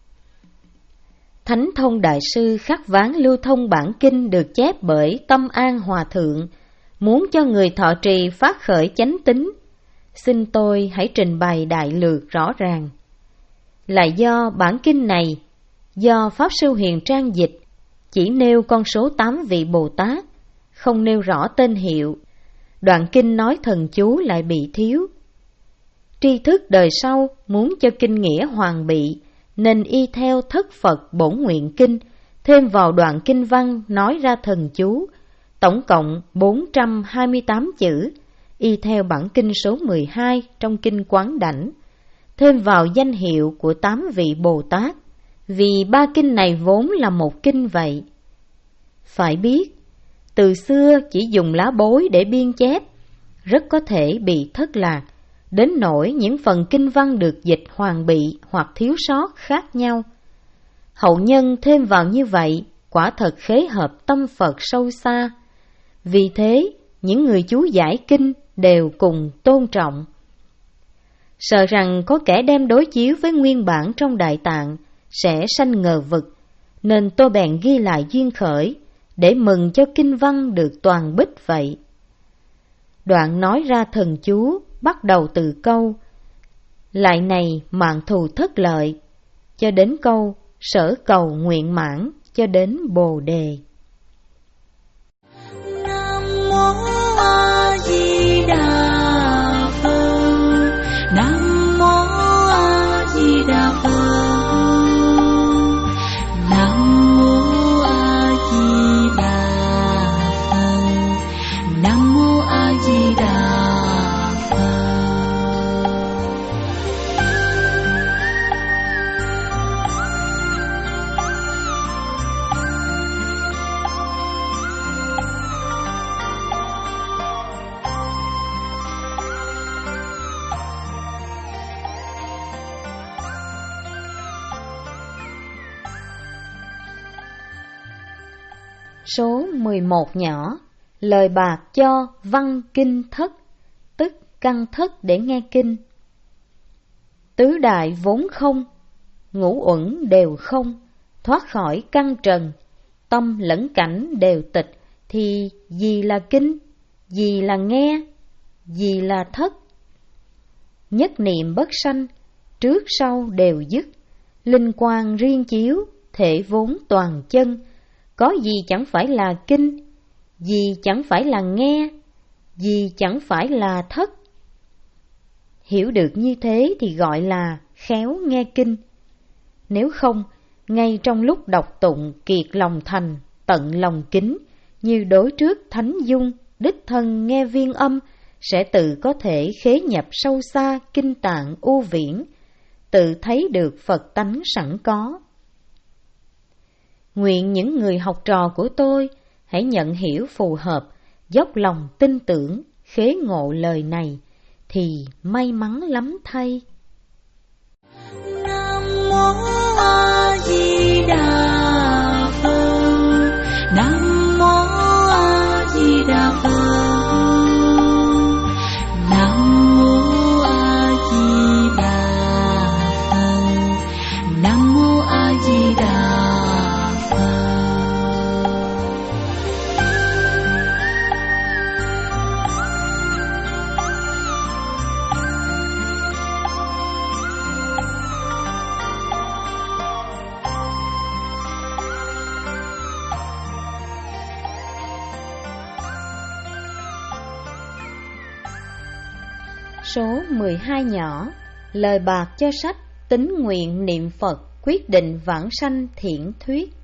Thánh Thông Đại Sư khắc ván lưu thông bản kinh được chép bởi Tâm An Hòa Thượng, muốn cho người thọ trì phát khởi chánh tín. Xin tôi hãy trình bày đại lược rõ ràng. Là do bản kinh này, do Pháp Sư Huyền Trang dịch, chỉ nêu con số tám vị Bồ Tát, không nêu rõ tên hiệu. Đoạn kinh nói thần chú lại bị thiếu. Tri thức đời sau muốn cho kinh nghĩa hoàn bị, nên y theo Thất Phật Bổn Nguyện Kinh, thêm vào đoạn kinh văn nói ra thần chú, tổng cộng bốn trăm hai mươi tám chữ, y theo bản kinh số mười hai trong kinh Quán Đảnh, thêm vào danh hiệu của tám vị Bồ Tát, vì ba kinh này vốn là một kinh vậy. Phải biết, từ xưa chỉ dùng lá bối để biên chép, rất có thể bị thất lạc, đến nỗi những phần kinh văn được dịch hoàn bị hoặc thiếu sót khác nhau. Hậu nhân thêm vào như vậy, quả thật khế hợp tâm Phật sâu xa. Vì thế, những người chú giải kinh đều cùng tôn trọng. Sợ rằng có kẻ đem đối chiếu với nguyên bản trong Đại Tạng sẽ sanh ngờ vực, nên tôi bèn ghi lại duyên khởi, để mừng cho kinh văn được toàn bích vậy. Đoạn nói ra thần chú bắt đầu từ câu lại này mạng thù thất lợi, cho đến câu sở cầu nguyện mãn, cho đến Bồ Đề. Nam mô A Di Đà Phật. Nam mô A Di Đà Phật. Nam mô A Di Đà Phật. Nam mô A Di Đà Phật. Số mười một nhỏ, lời bạc cho văn kinh thất, tức căn thất để nghe kinh. Tứ đại vốn không, ngũ uẩn đều không, thoát khỏi căn trần, tâm lẫn cảnh đều tịch, thì gì là kinh, gì là nghe, gì là thất. Nhất niệm bất sanh, trước sau đều dứt, linh quang riêng chiếu, thể vốn toàn chân. Có gì chẳng phải là kinh, gì chẳng phải là nghe, gì chẳng phải là thất. Hiểu được như thế thì gọi là khéo nghe kinh. Nếu không, ngay trong lúc đọc tụng kiệt lòng thành, tận lòng kính, như đối trước thánh dung, đích thân nghe viên âm, sẽ tự có thể khế nhập sâu xa kinh tạng u viễn, tự thấy được Phật tánh sẵn có. Nguyện những người học trò của tôi hãy nhận hiểu phù hợp, dốc lòng tin tưởng, khế ngộ lời này, thì may mắn lắm thay. Nam mô A Di Đà Phật. Nam mô A Di Đà Phật. Nam mô A Di Đà Phật. Nam mô A Di Đà. Số mười hai nhỏ, lời bạc cho sách tín nguyện niệm Phật, quyết định vãng sanh thiện thuyết.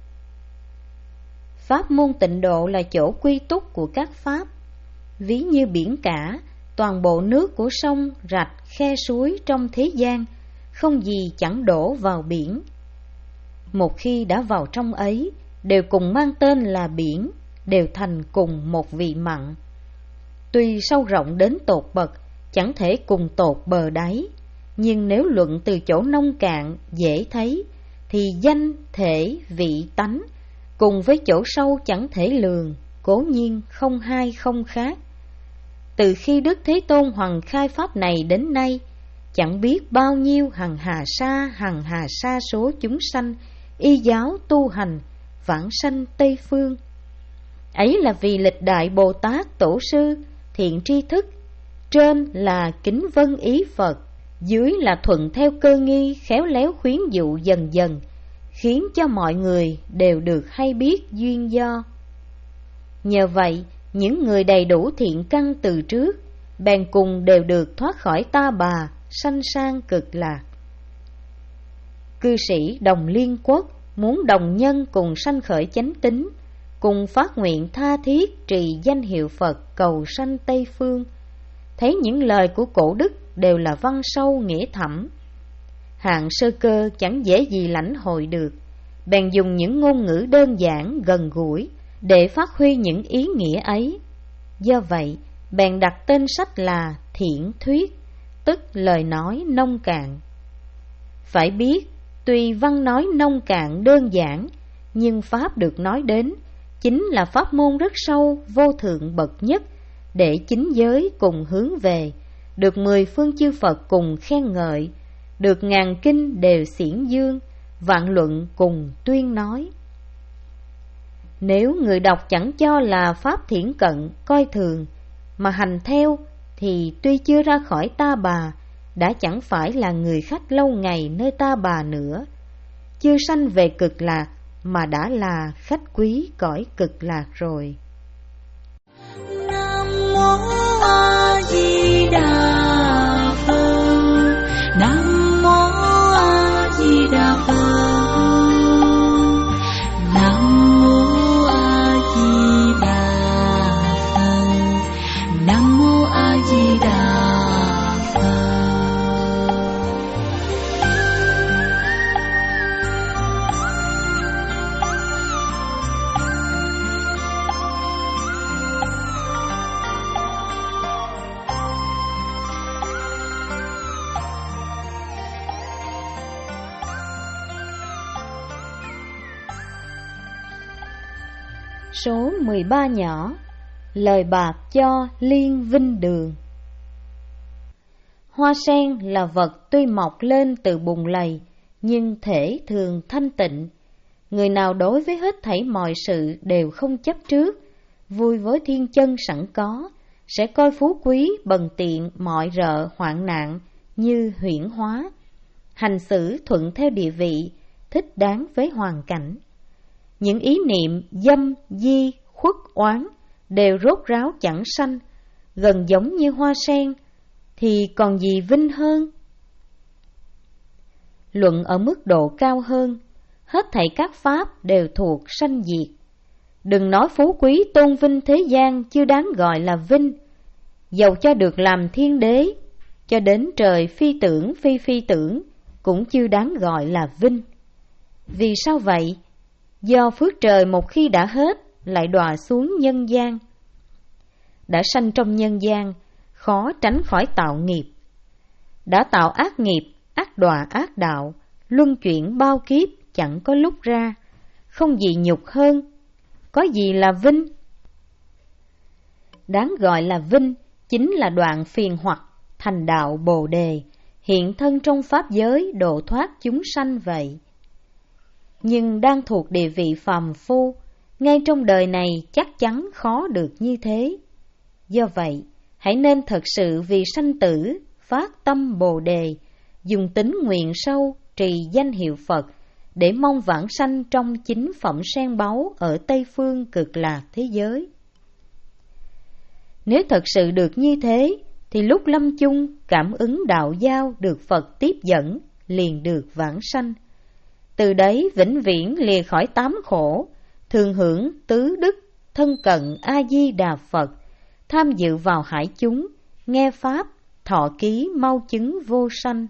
Pháp môn tịnh độ là chỗ quy túc của các pháp. Ví như biển cả, toàn bộ nước của sông, rạch, khe suối trong thế gian, không gì chẳng đổ vào biển. Một khi đã vào trong ấy, đều cùng mang tên là biển, đều thành cùng một vị mặn. Tuy sâu rộng đến tột bậc, chẳng thể cùng tột bờ đáy, nhưng nếu luận từ chỗ nông cạn, dễ thấy, thì danh, thể, vị, tánh, cùng với chỗ sâu chẳng thể lường, cố nhiên không hai không khác. Từ khi Đức Thế Tôn hoằng khai pháp này đến nay, chẳng biết bao nhiêu hằng hà sa hằng hà sa số chúng sanh y giáo tu hành, vãng sanh Tây Phương. Ấy là vì lịch đại Bồ Tát Tổ sư, thiện tri thức, trên là kính vân ý Phật, dưới là thuận theo cơ nghi, khéo léo khuyến dụ dần dần, khiến cho mọi người đều được hay biết duyên do. Nhờ vậy, những người đầy đủ thiện căn từ trước, bèn cùng đều được thoát khỏi ta bà, sanh sang cực lạc. Cư sĩ Đồng Liên Quốc muốn đồng nhân cùng sanh khởi chánh tín, cùng phát nguyện tha thiết trì danh hiệu Phật cầu sanh Tây Phương. Thấy những lời của cổ đức đều là văn sâu nghĩa thẳm, hạng sơ cơ chẳng dễ gì lãnh hội được, bèn dùng những ngôn ngữ đơn giản gần gũi để phát huy những ý nghĩa ấy. Do vậy, bèn đặt tên sách là Thiện Thuyết, tức lời nói nông cạn. Phải biết, tuy văn nói nông cạn đơn giản, nhưng pháp được nói đến chính là pháp môn rất sâu, vô thượng bậc nhất, để chính giới cùng hướng về, được mười phương chư Phật cùng khen ngợi, được ngàn kinh đều xiển dương, vạn luận cùng tuyên nói. Nếu người đọc chẳng cho là pháp thiển cận, coi thường, mà hành theo, thì tuy chưa ra khỏi ta bà, đã chẳng phải là người khách lâu ngày nơi ta bà nữa, chưa sanh về cực lạc, mà đã là khách quý cõi cực lạc rồi. Nam mô A Di Đà Phật. Nam mô A Di Đà Phật. Nam mô A Di Đà Phật. Nam mô A Di Đà Phật. Số mười ba nhỏ. Lời bạc cho Liên Vinh Đường. Hoa sen là vật tuy mọc lên từ bùn lầy, nhưng thể thường thanh tịnh. Người nào đối với hết thảy mọi sự đều không chấp trước, vui với thiên chân sẵn có, sẽ coi phú quý bần tiện mọi rợ hoạn nạn như huyễn hóa, hành xử thuận theo địa vị, thích đáng với hoàn cảnh. Những ý niệm dâm, di, khuất oán đều rốt ráo chẳng sanh, gần giống như hoa sen, thì còn gì vinh hơn? Luận ở mức độ cao hơn, hết thảy các pháp đều thuộc sanh diệt. Đừng nói phú quý tôn vinh thế gian chưa đáng gọi là vinh, dầu cho được làm thiên đế, cho đến trời phi tưởng phi phi tưởng, cũng chưa đáng gọi là vinh. Vì sao vậy? Do phước trời một khi đã hết, lại đọa xuống nhân gian. Đã sanh trong nhân gian, khó tránh khỏi tạo nghiệp. Đã tạo ác nghiệp, ác đọa ác đạo, luân chuyển bao kiếp chẳng có lúc ra, không gì nhục hơn, có gì là vinh. Đáng gọi là vinh chính là đoạn phiền hoặc, thành đạo Bồ Đề, hiện thân trong pháp giới độ thoát chúng sanh vậy. Nhưng đang thuộc địa vị phàm phu, ngay trong đời này chắc chắn khó được như thế. Do vậy, hãy nên thật sự vì sanh tử, phát tâm Bồ Đề, dùng tín nguyện sâu, trì danh hiệu Phật, để mong vãng sanh trong chính phẩm sen báu ở Tây Phương cực lạc thế giới. Nếu thật sự được như thế, thì lúc lâm chung cảm ứng đạo giao được Phật tiếp dẫn, liền được vãng sanh. Từ đấy vĩnh viễn lìa khỏi tám khổ, thường hưởng tứ đức, thân cận A-di-đà Phật, tham dự vào hải chúng, nghe Pháp, thọ ký mau chứng vô sanh.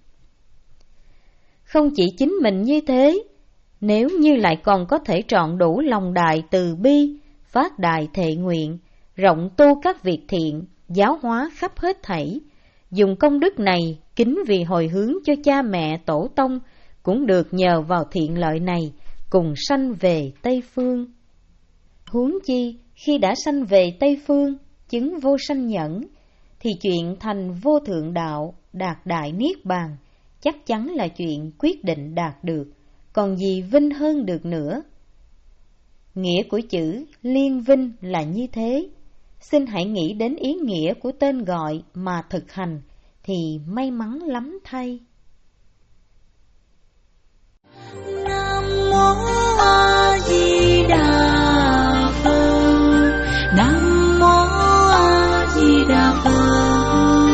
Không chỉ chính mình như thế, nếu như lại còn có thể trọn đủ lòng đại từ bi, phát đại thệ nguyện, rộng tu các việc thiện, giáo hóa khắp hết thảy, dùng công đức này kính vì hồi hướng cho cha mẹ tổ tông, cũng được nhờ vào thiện lợi này, cùng sanh về Tây Phương. Huống chi, khi đã sanh về Tây Phương, chứng vô sanh nhẫn, thì chuyện thành vô thượng đạo, đạt đại niết bàn, chắc chắn là chuyện quyết định đạt được, còn gì vinh hơn được nữa. Nghĩa của chữ liên vinh là như thế. Xin hãy nghĩ đến ý nghĩa của tên gọi mà thực hành, thì may mắn lắm thay. Nam mô A Di Đà Phật. Nam mô A Di Đà Phật.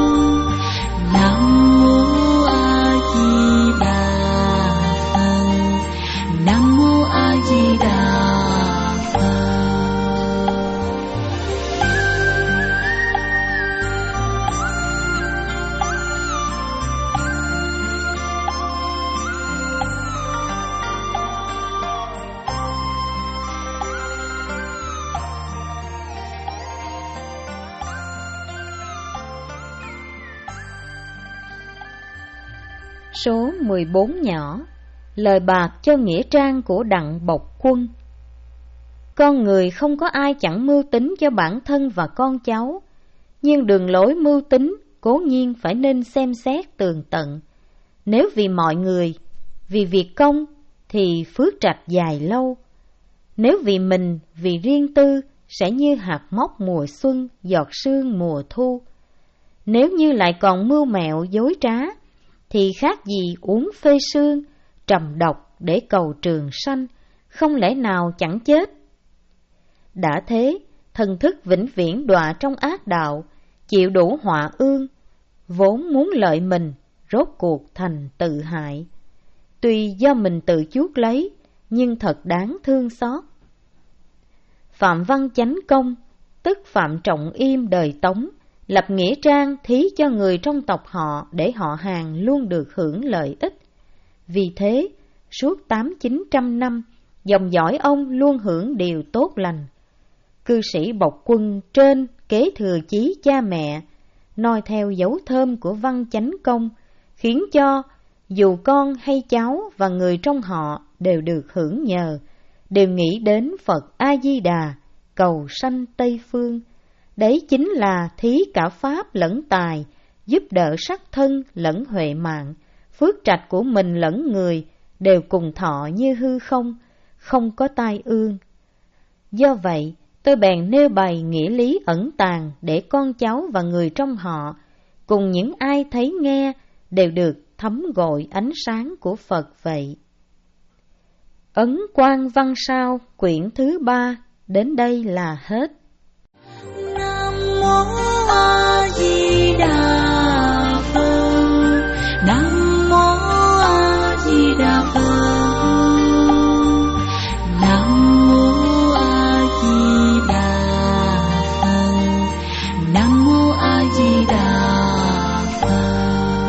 Nam mô A Di Đà Phật. Nam mô A Di Đà Phật. Số mười bốn nhỏ, lời bạc cho nghĩa trang của Đặng Bộc Quân. Con người không có ai chẳng mưu tính cho bản thân và con cháu, nhưng đường lối mưu tính cố nhiên phải nên xem xét tường tận. Nếu vì mọi người, vì việc công, thì phước trạch dài lâu. Nếu vì mình, vì riêng tư, sẽ như hạt móc mùa xuân, giọt sương mùa thu. Nếu như lại còn mưu mẹo dối trá, thì khác gì uống phê sương, trầm độc để cầu trường sanh, không lẽ nào chẳng chết. Đã thế, thần thức vĩnh viễn đọa trong ác đạo, chịu đủ họa ương, vốn muốn lợi mình, rốt cuộc thành tự hại. Tuy do mình tự chuốc lấy, nhưng thật đáng thương xót. Phạm Văn Chánh Công, tức Phạm Trọng Im đời Tống, lập nghĩa trang thí cho người trong tộc họ để họ hàng luôn được hưởng lợi ích. Vì thế, suốt tám chín trăm năm, dòng dõi ông luôn hưởng điều tốt lành. Cư sĩ Bộc Quân trên kế thừa chí cha mẹ, noi theo dấu thơm của Văn Chánh Công, khiến cho dù con hay cháu và người trong họ đều được hưởng nhờ, đều nghĩ đến Phật A-di-đà, cầu sanh Tây Phương. Đấy chính là thí cả pháp lẫn tài, giúp đỡ sắc thân lẫn huệ mạng, phước trạch của mình lẫn người đều cùng thọ như hư không, không có tai ương. Do vậy, tôi bèn nêu bày nghĩa lý ẩn tàng để con cháu và người trong họ, cùng những ai thấy nghe, đều được thấm gội ánh sáng của Phật vậy. Ấn Quang Văn Sao, quyển thứ ba, đến đây là hết. Nam mô A Di Đà Phật. Nam mô A Di Đà Phật. Nam mô A Di Đà Phật. Nam mô A Di Đà Phật.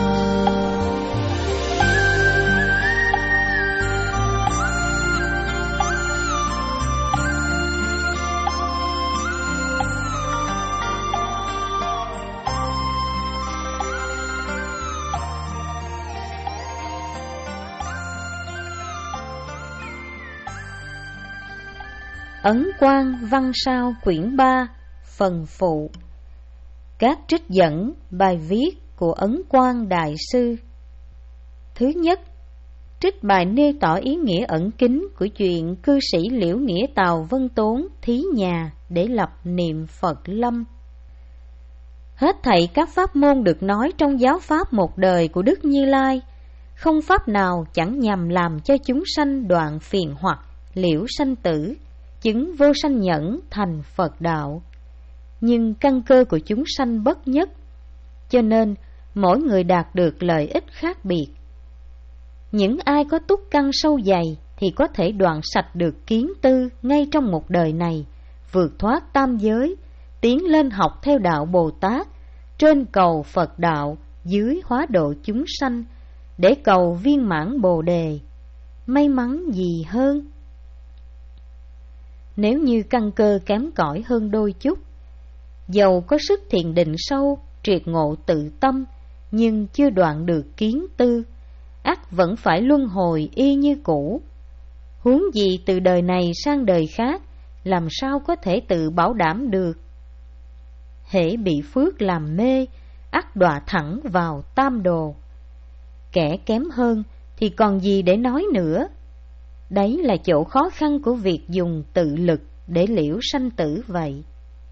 Ấn Quang Văn Sao quyển ba, phần phụ. Các trích dẫn bài viết của Ấn Quang Đại Sư. Thứ nhất, trích bài nêu tỏ ý nghĩa ẩn kín của chuyện cư sĩ Liễu Nghĩa Tào Vân Tốn thí nhà để lập niệm Phật Lâm. Hết thảy các pháp môn được nói trong giáo pháp một đời của Đức Như Lai, không pháp nào chẳng nhằm làm cho chúng sanh đoạn phiền hoặc, liễu sanh tử, chứng vô sanh nhẫn thành Phật đạo. Nhưng căn cơ của chúng sanh bất nhất, cho nên mỗi người đạt được lợi ích khác biệt. Những ai có túc căn sâu dày thì có thể đoạn sạch được kiến tư ngay trong một đời này, vượt thoát tam giới, tiến lên học theo đạo Bồ Tát, trên cầu Phật đạo, dưới hóa độ chúng sanh, để cầu viên mãn Bồ đề. May mắn gì hơn? Nếu như căn cơ kém cỏi hơn đôi chút, dầu có sức thiền định sâu, triệt ngộ tự tâm, nhưng chưa đoạn được kiến tư, ắt vẫn phải luân hồi y như cũ. Huống gì từ đời này sang đời khác, làm sao có thể tự bảo đảm được? Hễ bị phước làm mê, ắt đọa thẳng vào tam đồ. Kẻ kém hơn thì còn gì để nói nữa. Đấy là chỗ khó khăn của việc dùng tự lực để liễu sanh tử vậy.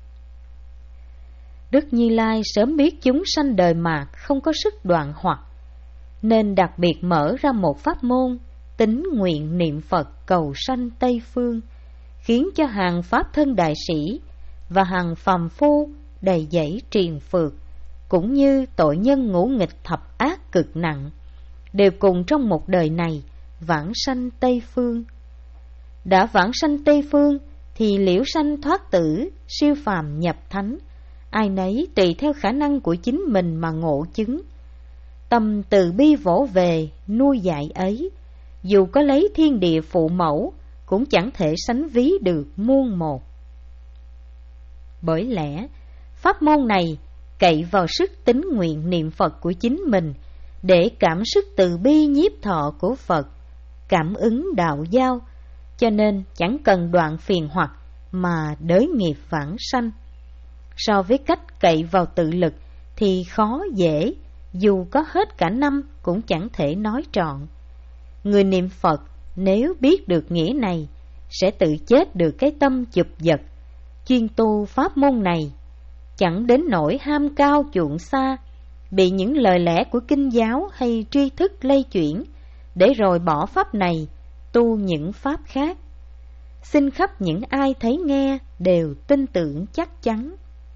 Đức Như Lai sớm biết chúng sanh đời mạt không có sức đoạn hoặc, nên đặc biệt mở ra một pháp môn tín nguyện niệm Phật cầu sanh Tây Phương, khiến cho hàng pháp thân đại sĩ và hàng phàm phu đầy dẫy triền phược, cũng như tội nhân ngũ nghịch thập ác cực nặng, đều cùng trong một đời này vãng sanh Tây Phương. Đã vãng sanh Tây Phương thì liễu sanh thoát tử, siêu phàm nhập thánh, ai nấy tùy theo khả năng của chính mình mà ngộ chứng. Tâm từ bi vỗ về nuôi dạy ấy, dù có lấy thiên địa phụ mẫu, cũng chẳng thể sánh ví được muôn một. Bởi lẽ pháp môn này cậy vào sức tín nguyện niệm Phật của chính mình, để cảm sức từ bi nhiếp thọ của Phật, cảm ứng đạo giao, cho nên chẳng cần đoạn phiền hoặc mà đới nghiệp vãng sanh. So với cách cậy vào tự lực thì khó dễ, dù có hết cả năm cũng chẳng thể nói trọn. Người niệm Phật nếu biết được nghĩa này, sẽ tự chết được cái tâm chụp giật, chuyên tu pháp môn này, chẳng đến nỗi ham cao chuộng xa, bị những lời lẽ của kinh giáo hay tri thức lay chuyển, để rồi bỏ pháp này, tu những pháp khác. Xin khắp những ai thấy nghe đều tin tưởng chắc chắn.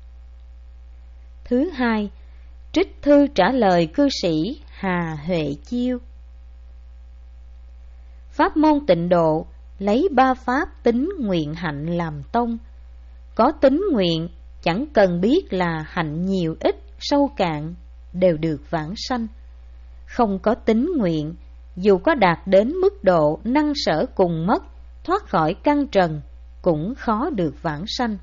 Thứ hai, trích thư trả lời cư sĩ Hà Huệ Chiêu. Pháp môn tịnh độ lấy ba pháp tín nguyện hạnh làm tông. Có tín nguyện chẳng cần biết là hạnh nhiều ít sâu cạn, đều được vãng sanh. Không có tín nguyện, dù có đạt đến mức độ năng sở cùng mất, thoát khỏi căn trần, cũng khó được vãng sanh.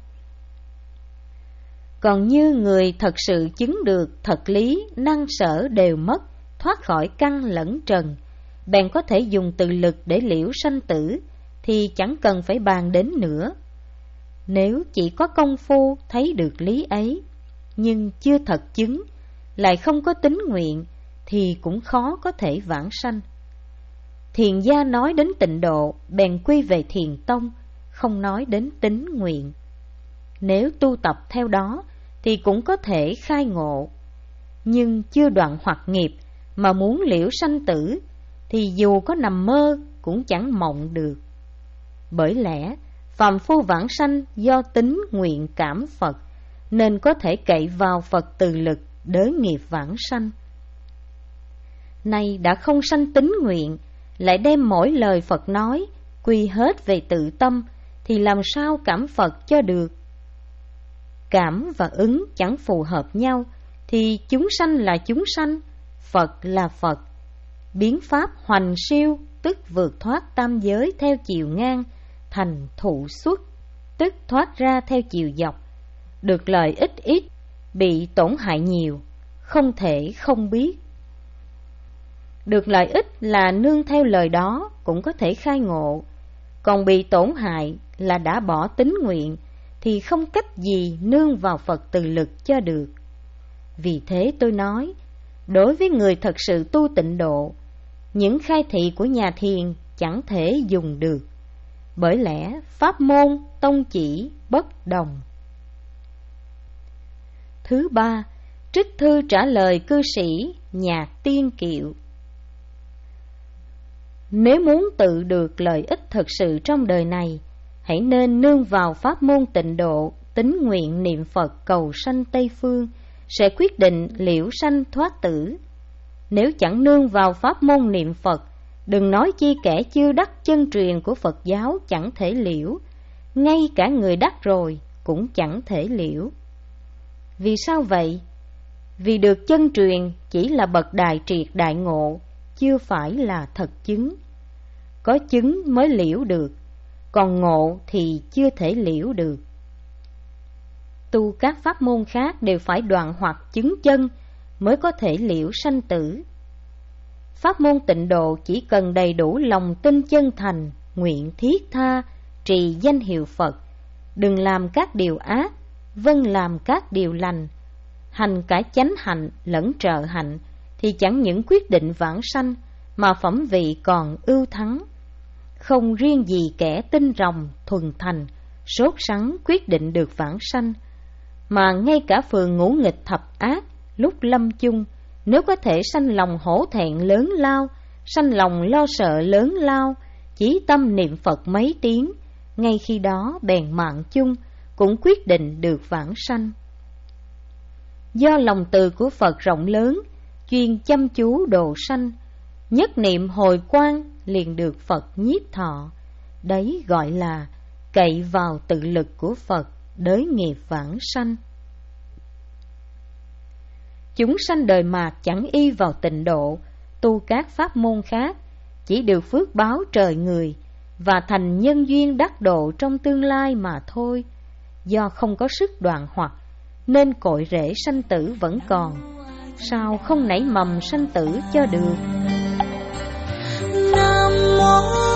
Còn như người thật sự chứng được thật lý, năng sở đều mất, thoát khỏi căn lẫn trần, bèn có thể dùng tự lực để liễu sanh tử, thì chẳng cần phải bàn đến nữa. Nếu chỉ có công phu thấy được lý ấy, nhưng chưa thật chứng, lại không có tín nguyện, thì cũng khó có thể vãng sanh. Thiền gia nói đến tịnh độ, bèn quy về thiền tông, không nói đến tín nguyện. Nếu tu tập theo đó, thì cũng có thể khai ngộ. Nhưng chưa đoạn hoặc nghiệp, mà muốn liễu sanh tử, thì dù có nằm mơ, cũng chẳng mộng được. Bởi lẽ, phàm phu vãng sanh do tín nguyện cảm Phật, nên có thể cậy vào Phật từ lực đới nghiệp vãng sanh. Nay đã không sanh tín nguyện, lại đem mỗi lời Phật nói quy hết về tự tâm, thì làm sao cảm Phật cho được? Cảm và ứng chẳng phù hợp nhau, thì chúng sanh là chúng sanh, Phật là Phật. Biến pháp hoành siêu, tức vượt thoát tam giới theo chiều ngang, thành thụ xuất, tức thoát ra theo chiều dọc. Được lợi ích ít, bị tổn hại nhiều, không thể không biết. Được lợi ích là nương theo lời đó cũng có thể khai ngộ, còn bị tổn hại là đã bỏ tín nguyện, thì không cách gì nương vào Phật từ lực cho được. Vì thế tôi nói, đối với người thật sự tu tịnh độ, những khai thị của nhà thiền chẳng thể dùng được. Bởi lẽ pháp môn tông chỉ bất đồng. Thứ ba, trích thư trả lời cư sĩ Nhạc Tiên Kiệu. Nếu muốn tự được lợi ích thật sự trong đời này, hãy nên nương vào pháp môn tịnh độ, tín nguyện niệm Phật cầu sanh Tây Phương, sẽ quyết định liễu sanh thoát tử. Nếu chẳng nương vào pháp môn niệm Phật, Đừng nói chi kẻ chưa đắc chân truyền của Phật giáo chẳng thể liễu, ngay cả người đắc rồi cũng chẳng thể liễu. Vì sao vậy? Vì được chân truyền chỉ là bậc đại triệt đại ngộ, chưa phải là thật chứng. Có chứng mới liễu được, còn ngộ thì chưa thể liễu được. Tu các pháp môn khác đều phải đoạn hoặc chứng chân mới có thể liễu sanh tử. Pháp môn tịnh độ chỉ cần đầy đủ lòng tin chân thành, nguyện thiết tha, trì danh hiệu Phật, đừng làm các điều ác, vâng làm các điều lành, hành cả chánh hạnh lẫn trợ hạnh, thì chẳng những quyết định vãng sanh, mà phẩm vị còn ưu thắng. Không riêng gì kẻ tinh ròng, thuần thành, sốt sắng quyết định được vãng sanh, mà ngay cả phường ngũ nghịch thập ác, lúc lâm chung, nếu có thể sanh lòng hổ thẹn lớn lao, sanh lòng lo sợ lớn lao, chí tâm niệm Phật mấy tiếng, ngay khi đó bèn mạng chung, cũng quyết định được vãng sanh. Do lòng từ của Phật rộng lớn, chuyên chăm chú độ sanh, nhất niệm hồi quang liền được Phật nhiếp thọ. Đấy gọi là cậy vào tự lực của Phật đới nghiệp vãng sanh. Chúng sanh đời mạt chẳng y vào tịnh độ, tu các pháp môn khác, chỉ được phước báo trời người và thành nhân duyên đắc độ trong tương lai mà thôi. Do không có sức đoạn hoặc, nên cội rễ sanh tử vẫn còn, sao không nảy mầm sanh tử cho được. Nam mô